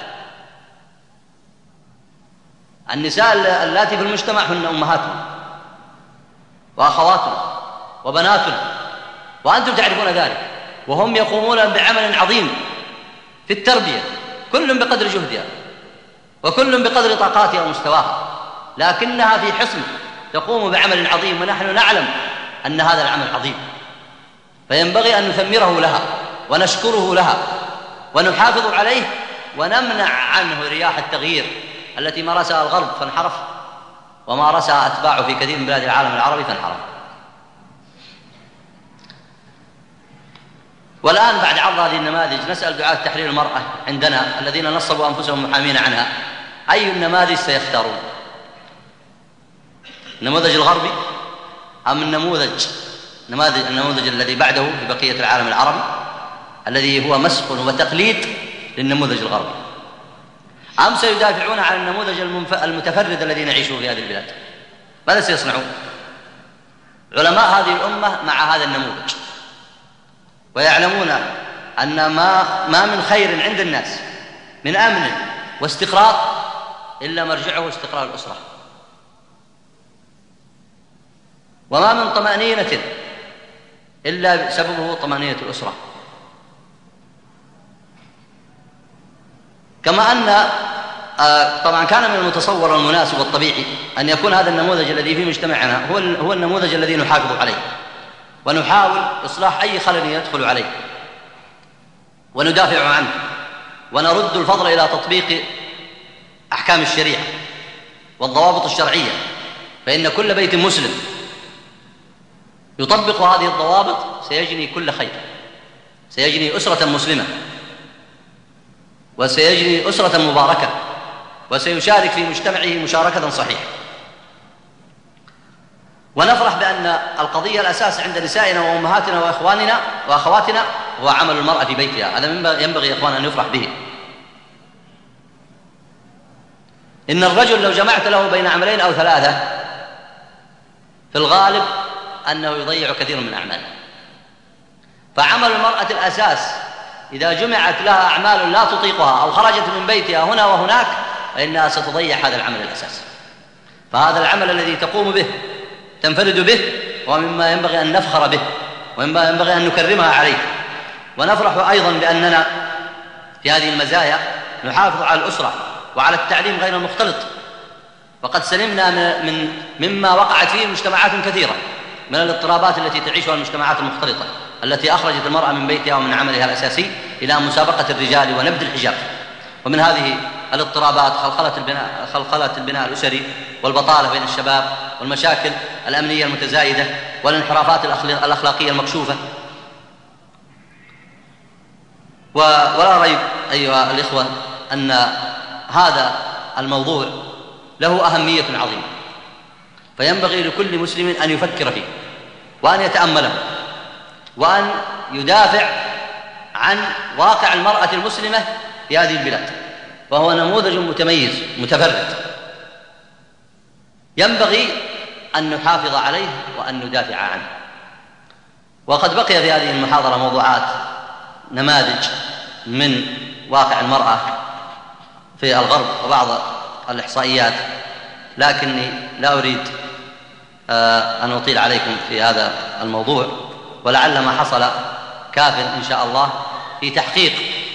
النساء اللاتي في المجتمع هن أمهاتنا وأخواتنا وبناتنا، وأنتم تعرفون ذلك، وهم يقومون بعمل عظيم في التربية، كل بقدر جهدها وكل بقدر طاقاتها ومستواها، لكنها في حصن تقوم بعمل عظيم، ونحن نعلم أن هذا العمل عظيم، فينبغي أن نثمره لها ونشكره لها ونحافظ عليه، ونمنع عنه رياح التغيير التي مارسها الغرب فانحرف، ومارسها أتباعه في كثير من بلاد العالم العربي فانحرف. والآن بعد عرض هذه النماذج نسأل دعاة تحرير المرأة عندنا الذين نصبوا أنفسهم محامين عنها، أي النماذج سيختارون؟ النموذج الغربي أم النموذج الذي بعده في بقية العالم العربي الذي هو مسخ وتقليد للنموذج الغربي؟ أم سيدافعون عن النموذج المتفرد الذي نعيشه في هذه البلاد؟ ماذا سيصنعون؟ علماء هذه الأمة مع هذا النموذج، ويعلمون أن ما من خير عند الناس من أمن واستقرار إلا مرجعه استقرار الأسرة، وما من طمأنينة إلا سببه طمأنينة الأسرة. كما أن طبعا كان من المتصور والمناسب والطبيعي أن يكون هذا النموذج الذي في مجتمعنا هو النموذج الذي نحافظ عليه، ونحاول إصلاح أي خلل يدخل عليه، وندافع عنه، ونرد الفضل إلى تطبيق أحكام الشريعة والضوابط الشرعية، فإن كل بيت مسلم يطبق هذه الضوابط سيجني كل خير، سيجني أسرة مسلمة، وسيجني أسرة مباركة، وسيشارك في مجتمعه مشاركة صحيحة. ونفرح بأن القضية الأساس عند نسائنا وأمهاتنا وإخواننا وأخواتنا هو عمل المرأة في بيتها، هذا ينبغي يا إخوان أن يفرح به. إن الرجل لو جمعت له بين عملين أو ثلاثة في الغالب أنه يضيع كثير من أعماله، فعمل المرأة الأساس إذا جمعت لها أعمال لا تطيقها أو خرجت من بيتها هنا وهناك فإنها ستضيع هذا العمل الأساسي. فهذا العمل الذي تقوم به تنفرد به ومما ينبغي أن نفخر به، ومما ينبغي أن نكرمها عليه. ونفرح أيضا بأننا في هذه المزايا نحافظ على الأسرة وعلى التعليم غير المختلط، وقد سلمنا مما وقعت فيه مجتمعات كثيرة من الاضطرابات التي تعيشها المجتمعات المختلطة، التي أخرجت المرأة من بيتها ومن عملها الأساسي إلى مسابقة الرجال ونبذ الحجاب. ومن هذه الاضطرابات خلخلة البناء الأسري، والبطالة بين الشباب، والمشاكل الأمنية المتزايدة، والانحرافات الأخلاقية المكشوفة. ولا ريب أيها الإخوة أن هذا الموضوع له أهمية عظيمة، فينبغي لكل مسلم أن يفكر فيه وأن يتأمله، وأن يدافع عن واقع المرأة المسلمة في هذه البلاد، وهو نموذج متميز متفرد ينبغي أن نحافظ عليه وأن ندافع عنه. وقد بقي في هذه المحاضرة موضوعات نماذج من واقع المرأة في الغرب وبعض الإحصائيات، لكني لا أريد أن أطيل عليكم في هذا الموضوع، ولعل ما حصل كاف إن شاء الله في تحقيق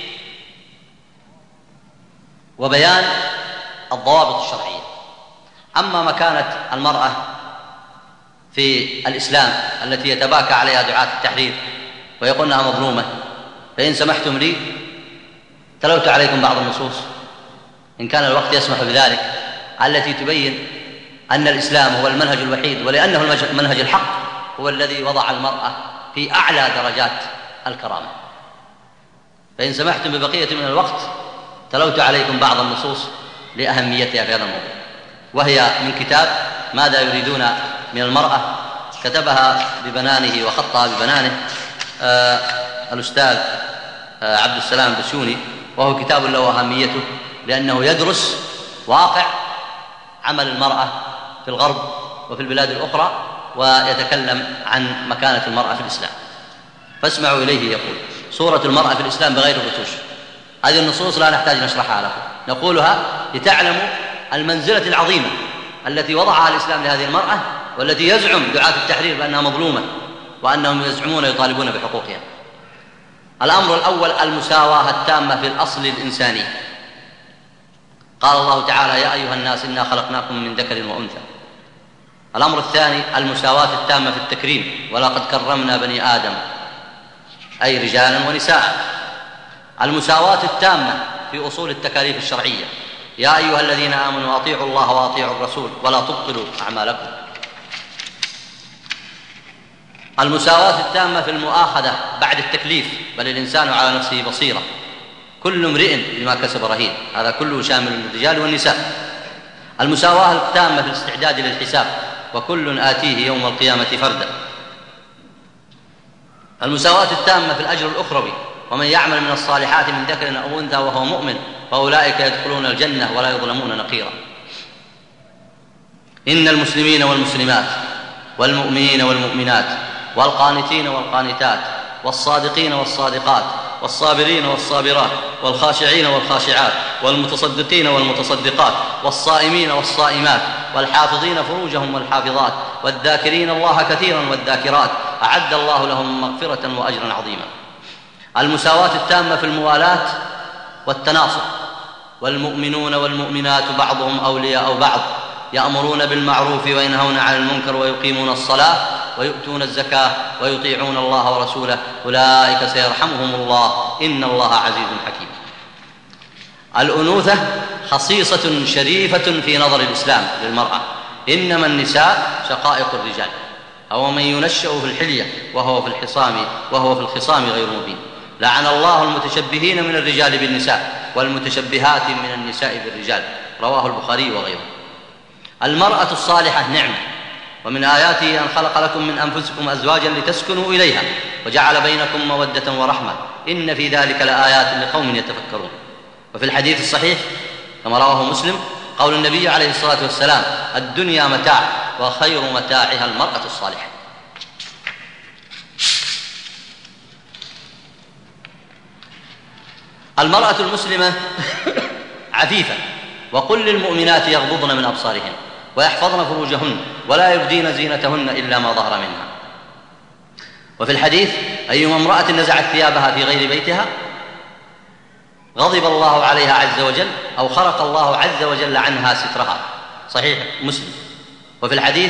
وبيان الضوابط الشرعية. أما مكانة المرأة في الإسلام التي يتباكى عليها دعاة التحرير ويقولونها مظلومة، فإن سمحتم لي تلوت عليكم بعض النصوص إن كان الوقت يسمح بذلك، التي تبين أن الإسلام هو المنهج الوحيد، ولأنه المنهج الحق هو الذي وضع المرأة في أعلى درجات الكرامة. فإن سمحتم ببقية من الوقت تلوت عليكم بعض النصوص لأهميتها في هذا الموضوع، وهي من كتاب ماذا يريدون من المرأة، كتبها ببنانه وخطها ببنانه الأستاذ عبد السلام بسيوني، وهو كتاب له أهميته لأنه يدرس واقع عمل المرأة في الغرب وفي البلاد الأخرى، ويتكلم عن مكانة المرأة في الإسلام. فاسمعوا إليه يقول: صورة المرأة في الإسلام بغير الرتوش. هذه النصوص لا نحتاج نشرحها لكم، نقولها لتعلموا المنزلة العظيمة التي وضعها الإسلام لهذه المرأة، والتي يزعم دعاة التحرير بأنها مظلومة وأنهم يزعمون يطالبون بحقوقها. الأمر الأول المساواة التامة في الأصل الإنساني. قال الله تعالى: يا أيها الناس إنا خلقناكم من ذكر وأنثى. الأمر الثاني المساواة التامة في التكريم، ولقد كرمنا بني آدم، أي رجالا ونساء. المساواة التامة في أصول التكاليف الشرعية: يا أيها الذين آمنوا أطيعوا الله وأطيعوا الرسول ولا تبطلوا أعمالكم. المساواة التامة في المؤاخذة بعد التكليف: بل الإنسان على نفسه بصيرة، كل امرئ بما كسب رهين. هذا كله شامل للرجال والنساء. المساواة التامة في الاستعداد للحساب: وكل آتيه يوم القيامة فردا. المساواة التامة في الأجر الأخروي: ومن يعمل من الصالحات من ذكر أو أنثى وهو مؤمن فأولئك يدخلون الجنة ولا يظلمون نقيرا. إن المسلمين والمسلمات والمؤمنين والمؤمنات والقانتين والقانتات والصادقين والصادقات والصابرين والصابرات والخاشعين والخاشعات والمتصدقين والمتصدقات والصائمين والصائمات والحافظين فروجهم والحافظات والذاكرين الله كثيرا والذاكرات أعد الله لهم مغفرة وأجرا عظيما. المساواة التامة في الموالاة والتناصر: والمؤمنون والمؤمنات بعضهم أولياء بعض يأمرون بالمعروف وينهون عن المنكر ويقيمون الصلاة ويؤتون الزكاة ويطيعون الله ورسوله أولئك سيرحمهم الله إن الله عزيز حكيم. الأنوثة خصيصة شريفة في نظر الإسلام للمرأة: إنما النساء شقائق الرجال، أو من ينشأ في الحلية وهو في الخصام غير مبين. لعن الله المتشبهين من الرجال بالنساء والمتشبهات من النساء بالرجال. رواه البخاري وغيره. المرأة الصالحة نعمة، ومن آياته أن خلق لكم من أنفسكم أزواجا لتسكنوا إليها وجعل بينكم مودة ورحمة إن في ذلك لآيات لقوم يتفكرون. وفي الحديث الصحيح كما رواه مسلم قول النبي عليه الصلاة والسلام: الدنيا متاع وخير متاعها المرأة الصالحة. المرأة المسلمة عفيفة: وقل للمؤمنات يغضضن من أبصارهن ويحفظن فروجهن ولا يبدين زينتهن إلا ما ظهر منها. وفي الحديث: أيما امرأة نزعت ثيابها في غير بيتها غضب الله عليها عز وجل أو خرق الله عز وجل عنها سترها. صحيح مسلم. وفي الحديث: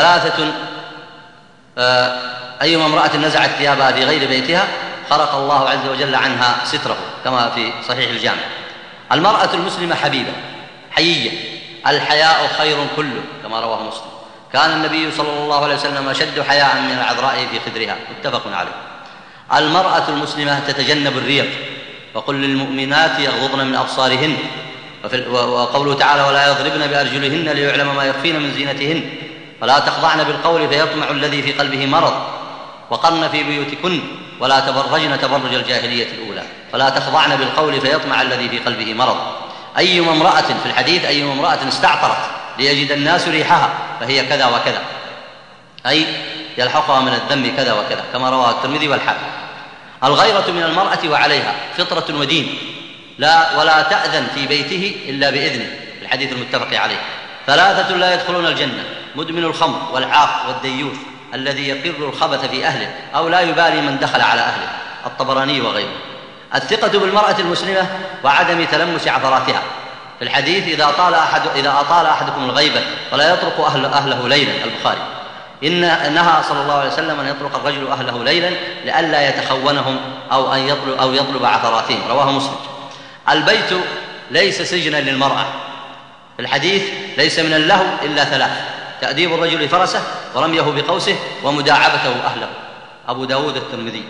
أيما امرأة نزعت ثيابها في غير بيتها خرق الله عز وجل عنها ستره، كما في صحيح الجامع. المرأة المسلمة حبيبة حيية: الحياء خير كله، كما رواه مسلم. كان النبي صلى الله عليه وسلم أشد حياء من العذراء في خدرها، متفق عليه. المرأة المسلمة تتجنب الريق: وقل للمؤمنات يغضضن من أبصارهن. وقوله تعالى: ولا يضربن بأرجلهن ليعلم ما يخفين من زينتهن ولا تخضعن بالقول فيطمع الذي في قلبه مرض وقرن في بيوتكن ولا تبرجن تبرج الجاهلية الأولى فلا تخضعن بالقول فيطمع الذي في قلبه مرض. أيما امرأة في الحديث أيما امرأة استعطرت ليجد الناس ريحها فهي كذا وكذا، أي يلحقها من الذنب كذا وكذا، كما رواه الترمذي والحاكم. الغيرة من المرأة وعليها فطرة ودين، ولا تأذن في بيته إلا بإذنه، الحديث المتفق عليه. 3 لا يدخلون الجنة: مدمن الخمر والعاق والديوث الذي يقر الخبث في أهله أو لا يبالي من دخل على أهله، الطبراني وغيره. الثقة بالمرأة المسلمة وعدم تلمس عثراتها، في الحديث إذا أطال أحدكم الغيبة ولا يطرق أهله ليلا، البخاري. إنها صلى الله عليه وسلم أن يطرق الرجل أهله ليلا لئلا يتخونهم أو يطلب عثراتهم، رواه مسلم. البيت ليس سجنا للمرأة، في الحديث ليس من اللهو إلا 3: تأديب الرجل فرسه ورميه بقوسه ومداعبته أهله، أبو داود الترمذي.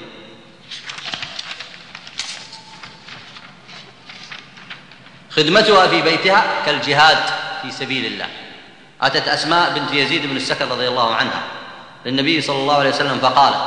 خدمتها في بيتها كالجهاد في سبيل الله. أتت أسماء بنت يزيد بن السكن رضي الله عنها للنبي صلى الله عليه وسلم فقالت: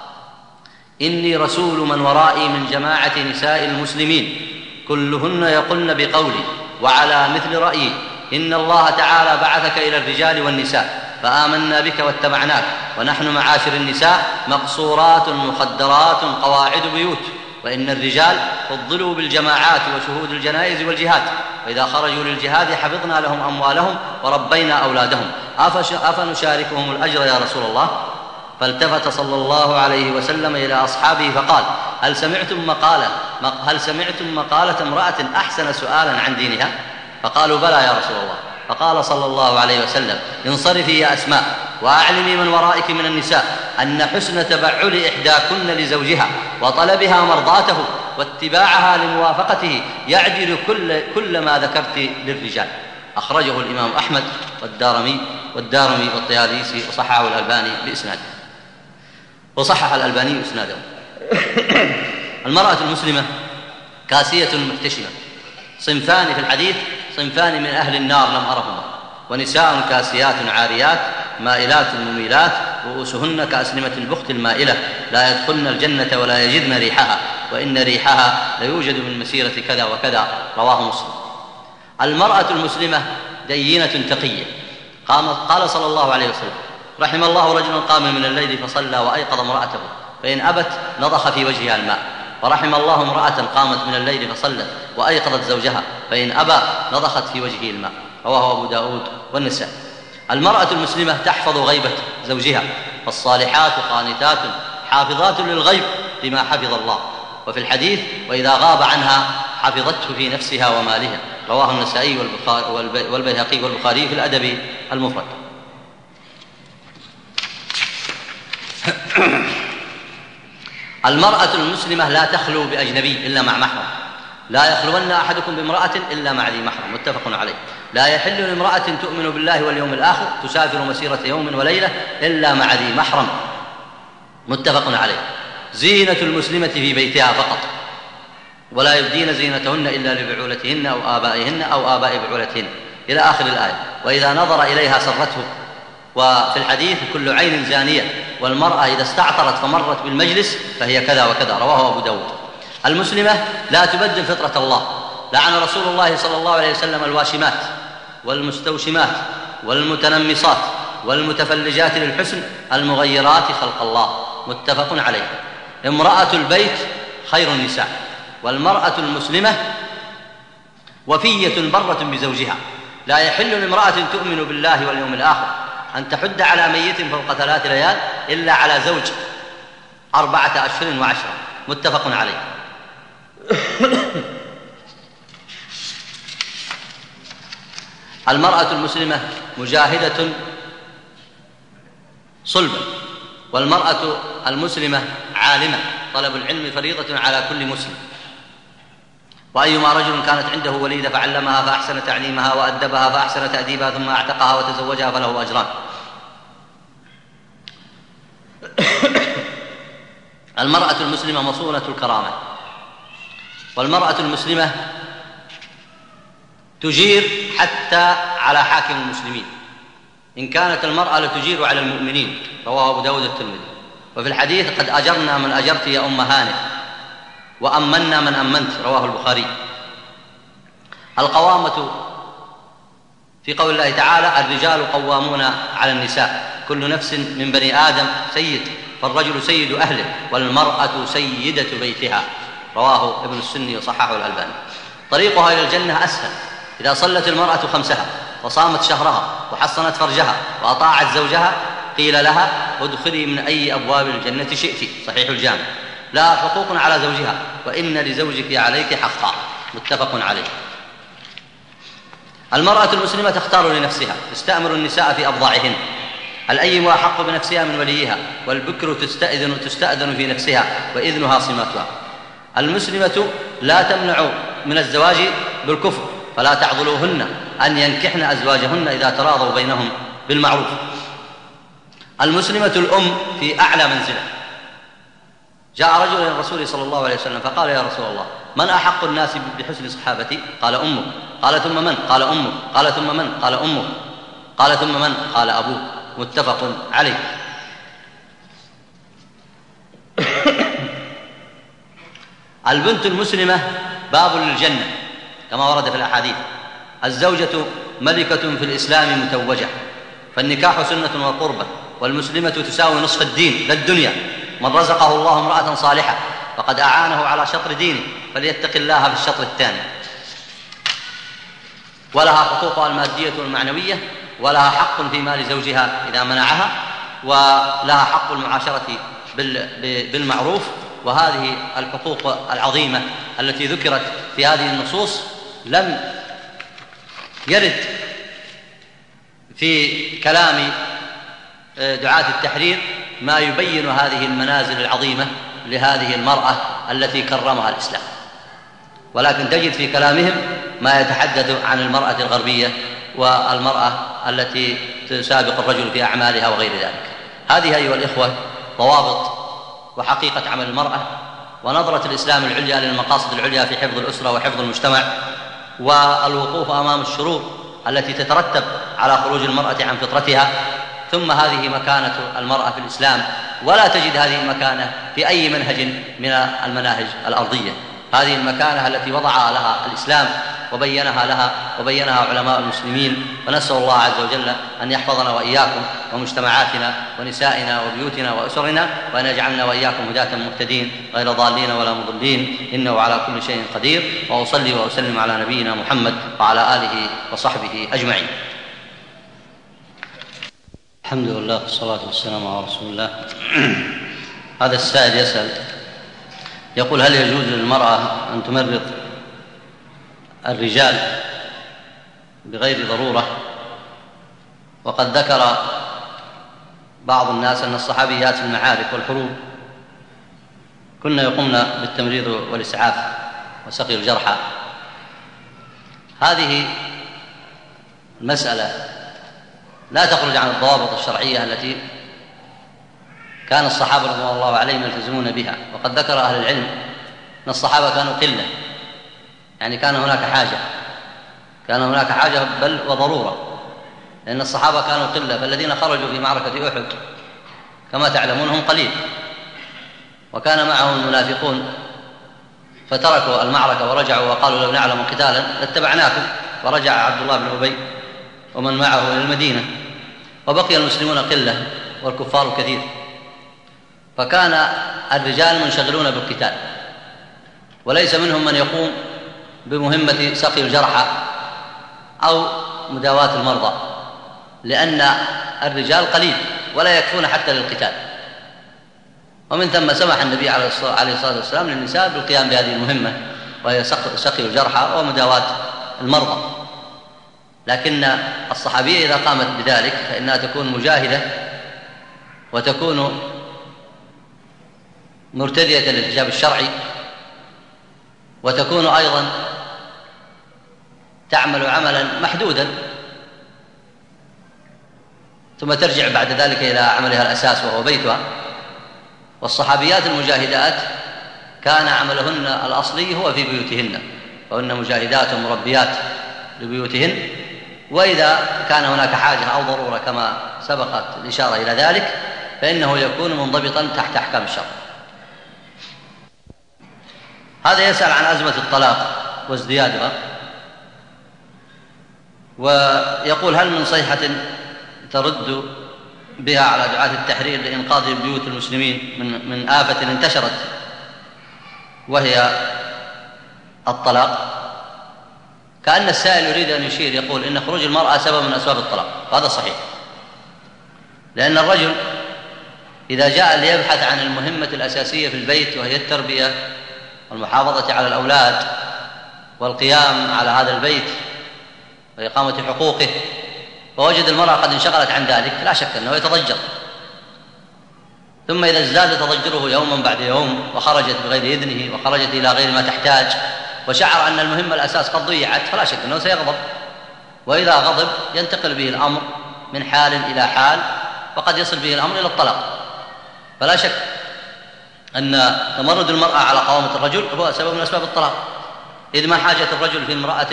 إني رسول من ورائي من جماعة نساء المسلمين كلهن يقلن بقولي وعلى مثل رأيي، إن الله تعالى بعثك إلى الرجال والنساء فآمنا بك واتبعناك، ونحن معاشر النساء مقصورات مخدرات قواعد بيوت، وإن الرجال فضلوا بالجماعات وشهود الجنائز والجهاد، فإذا خرجوا للجهاد حفظنا لهم أموالهم وربينا أولادهم، أفنشاركهم الأجر يا رسول الله؟ فالتفت صلى الله عليه وسلم إلى أصحابه فقال: هل سمعتم مقالة امرأة أحسن سؤالا عن دينها؟ فقالوا: بلى يا رسول الله. فقال صلى الله عليه وسلم: انصرفي يا أسماء وأعلمي من ورائك من النساء أن حسن تبعل إحداكن لزوجها وطلبها مرضاته واتباعها لموافقته يعدل كل ما ذكرت للرجال. أخرجه الإمام أحمد والدارمي والطيالسي وصححه الألباني بإسناده. وصحح الألباني إسناده. المرأة المسلمة كاسية محتشمة، صنفان في الحديث: صنفان من أهل النار لم أرهما، ونساء كاسيات عاريات مائلات مميلات رؤوسهن كأسنمة البخت المائلة لا يدخلن الجنة ولا يجدن ريحها، وإن ريحها ليوجد من مسيرة كذا وكذا، رواه مسلم. المرأة المسلمة دينة تقية. قال صلى الله عليه وسلم: رحم الله رجلا قام من الليل فصلى وأيقظ امرأته فإن أبت نضخ في وجهها الماء، ورحم الله امرأة قامت من الليل فصلت وأيقظت زوجها فإن أبى نضخت في وجهه الماء، رواه أبو داود والنسائي. المرأة المسلمة تحفظ غيبة زوجها، فالصالحات قانتات حافظات للغيب بما حفظ الله، وفي الحديث: وإذا غاب عنها حفظته في نفسها ومالها، رواه النسائي والبيهقي والبخاري في الأدب المفرد. المرأة المسلمة لا تخلو بأجنبي إلا مع محرم، لا يخلون أحدكم بامرأة إلا مع ذي محرم، متفق عليه. لا يحل لامرأة تؤمن بالله واليوم الآخر تسافر مسيرة يوم وليلة إلا مع ذي محرم، متفق عليه. زينة المسلمة في بيتها فقط، ولا يبدين زينتهن إلا لبعولتهن أو آبائهن أو آباء بعولتهن، إلى آخر الآية. وإذا نظر إليها سرته. وفي الحديث: كل عين زانية، والمرأة إذا استعطرت فمرت بالمجلس فهي كذا وكذا، رواه أبو داود. المسلمة لا تبدل فطرة الله، لعن رسول الله صلى الله عليه وسلم الواشمات والمستوشمات والمتنمصات والمتفلجات للحسن المغيرات خلق الله، متفق عليه. امرأة البيت خير النساء، والمرأة المسلمة وفية برة بزوجها. لا يحل لامرأة تؤمن بالله واليوم الآخر أن تحد على ميت فوق 3 ليال إلا على زوج 4 أشهر و10، متفق عليه. المرأة المسلمة مجاهدة صلبا، والمرأة المسلمة عالمة، طلب العلم فريضة على كل مسلم. وأيما رجل كانت عنده وليدة فعلمها فأحسن تعليمها وأدبها فأحسن تأديبها ثم أعتقها وتزوجها فله أجران. المرأة المسلمة مصونة الكرامة، والمرأة المسلمة تجير حتى على حاكم المسلمين، إن كانت المرأة لتجير على المؤمنين، رواه أبو داود الترمذي. وفي الحديث قد أجرنا من أجرت يا أم هانئ وأمنا من أمنت، رواه البخاري. القوامة في قول الله تعالى: الرجال قوامون على النساء، كل نفس من بني آدم سيد، فالرجل سيد أهله والمرأة سيدة بيتها، رواه ابن السني وصححه الألباني. طريقها إلى الجنة أسهل، إذا صلت المرأة 5 وصامت شهرها وحصنت فرجها وأطاعت زوجها قيل لها: ادخلي من أي أبواب الجنة شئت، صحيح الجامع. لها حقوق على زوجها، وإن لزوجك عليك حقا، متفق عليه. المرأة المسلمة تختار لنفسها، تستأمر النساء في أبضاعهن، الأيم أحق بنفسها من وليها، والبكر تستأذن في نفسها وإذنها صماتها. المسلمة لا تمنع من الزواج بالكفر، فلا تعضلوهن أن ينكحن أزواجهن إذا تراضوا بينهم بالمعروف. المسلمة الأم في أعلى منزلة. جاء رجل إلى الرسول صلى الله عليه وسلم فقال: يا رسول الله، من أحق الناس بحسن صحابتي؟ قال: أمك. قال: ثم من؟ قال: أمك. قال: ثم من؟ قال: أمك. قال: ثم من؟ قال: أبوك، متفق عليه. البنت المسلمة باب للجنة كما ورد في الأحاديث. الزوجة ملكة في الإسلام متوجة، فالنكاح سنة وقربة، والمسلمة تساوي نصف الدين لا الدنيا. من رزقه الله امرأة صالحة فقد أعانه على شطر دينه، فليتق الله في الشطر الثاني. ولها حقوقها المادية والمعنوية، ولها حق في مال زوجها إذا منعها، ولها حق المعاشرة بالمعروف. وهذه الحقوق العظيمة التي ذكرت في هذه النصوص لم يرد في كلام دعاة التحرير ما يبين هذه المنازل العظيمة لهذه المرأة التي كرمها الإسلام، ولكن تجد في كلامهم ما يتحدث عن المرأة الغربية والمرأة التي تسابق الرجل في أعمالها وغير ذلك. هذه أيها الإخوة ضوابط وحقيقة عمل المرأة، ونظرة الإسلام العليا للمقاصد العليا في حفظ الأسرة وحفظ المجتمع، والوقوف أمام الشرور التي تترتب على خروج المرأة عن فطرتها. ثم هذه مكانة المرأة في الإسلام، ولا تجد هذه المكانة في أي منهج من المناهج الأرضية. هذه المكانة التي وضعها لها الإسلام وبينها علماء المسلمين. ونسأل الله عز وجل أن يحفظنا وإياكم ومجتمعاتنا ونسائنا وبيوتنا وأسرنا، وأن يجعلنا وإياكم هداة مهتدين غير ضالين ولا مضلين، إنه على كل شيء قدير. وأصلي وأسلم على نبينا محمد وعلى آله وصحبه أجمعين. الحمد لله والصلاة والسلام على رسول الله. هذا السائل يسأل يقول: هل يجوز للمرأة أن تمرض الرجال بغير ضرورة؟ وقد ذكر بعض الناس أن الصحابيات في المعارك والحروب كنا يقومن بالتمريض والإسعاف وسقي الجرحى. هذه المسألة لا تخرج عن الضوابط الشرعية التي كان الصحابة رضي الله عليهم يلتزمون بها. وقد ذكر أهل العلم أن الصحابة كانوا قلة، يعني كان هناك حاجة بل وضرورة، لأن الصحابة كانوا قلة، فالذين خرجوا في معركة أحد كما تعلمون هم قليل، وكان معهم المنافقون فتركوا المعركة ورجعوا وقالوا: لو نعلم قتالا لاتبعناكم. فرجع عبد الله بن أبي ومن معه إلى المدينة، وبقي المسلمون قلة والكفار كثير، فكان الرجال منشغلون بالقتال، وليس منهم من يقوم بمهمة سقي الجرحى أو مداواة المرضى، لأن الرجال قليل ولا يكفون حتى للقتال. ومن ثم سمح النبي عليه الصلاة والسلام للنساء بالقيام بهذه المهمة، وهي سقي الجرحى ومداواة المرضى. لكن الصحابية إذا قامت بذلك فإنها تكون مجاهدة، وتكون مرتدية للحجاب الشرعي، وتكون أيضا تعمل عملا محدودا، ثم ترجع بعد ذلك إلى عملها الأساس وهو بيتها. والصحابيات المجاهدات كان عملهن الأصلي هو في بيوتهن، وهن مجاهدات مربيات لبيوتهن. وإذا كان هناك حاجة أو ضرورة كما سبقت الإشارة إلى ذلك فإنه يكون منضبطا تحت أحكام الشرع. هذا يسأل عن أزمة الطلاق وازديادها، ويقول: هل من صيحة ترد بها على دعاة التحرير لإنقاذ بيوت المسلمين من آفة انتشرت وهي الطلاق؟ كأن السائل يريد أن يشير، يقول إن خروج المرأة سبب من أسباب الطلاق. هذا صحيح، لأن الرجل إذا جاء ليبحث عن المهمة الأساسية في البيت وهي التربية والمحافظة على الأولاد والقيام على هذا البيت وإقامة حقوقه، ووجد المرأة قد انشغلت عن ذلك، لا شك أنه يتضجر. ثم إذا ازداد تضجره يوما بعد يوم وخرجت بغير إذنه وخرجت إلى غير ما تحتاج وشعر أن المهمة الأساس قد ضيعت، فلا شك أنه سيغضب، وإذا غضب ينتقل به الأمر من حال إلى حال، وقد يصل به الأمر إلى الطلاق. فلا شك أن تمرد المرأة على قوامة الرجل هو سبب من أسباب الطلاق، إذ ما حاجة الرجل في امرأة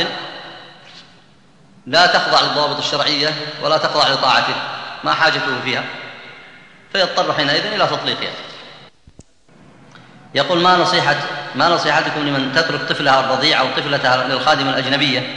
لا تخضع للضوابط الشرعية ولا تخضع لطاعته، ما حاجته فيها، فيضطر حينئذ إلى تطليقها. يقول: ما نصيحتكم لمن تترك طفلها الرضيع أو طفلتها للخادمة الأجنبية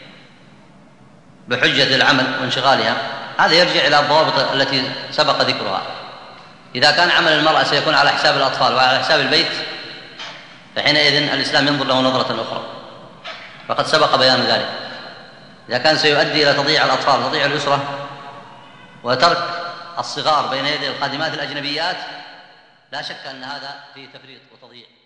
بحجة العمل وانشغالها؟ هذا يرجع إلى الضوابط التي سبق ذكرها. إذا كان عمل المرأة سيكون على حساب الأطفال وعلى حساب البيت، فحينئذ الإسلام ينظر له نظرة أخرى، فقد سبق بيان ذلك. إذا كان سيؤدي إلى تضييع الأطفال وتضييع الأسرة وترك الصغار بين يدي الخادمات الأجنبيات، لا شك أن هذا فيه تفريط وتضييع.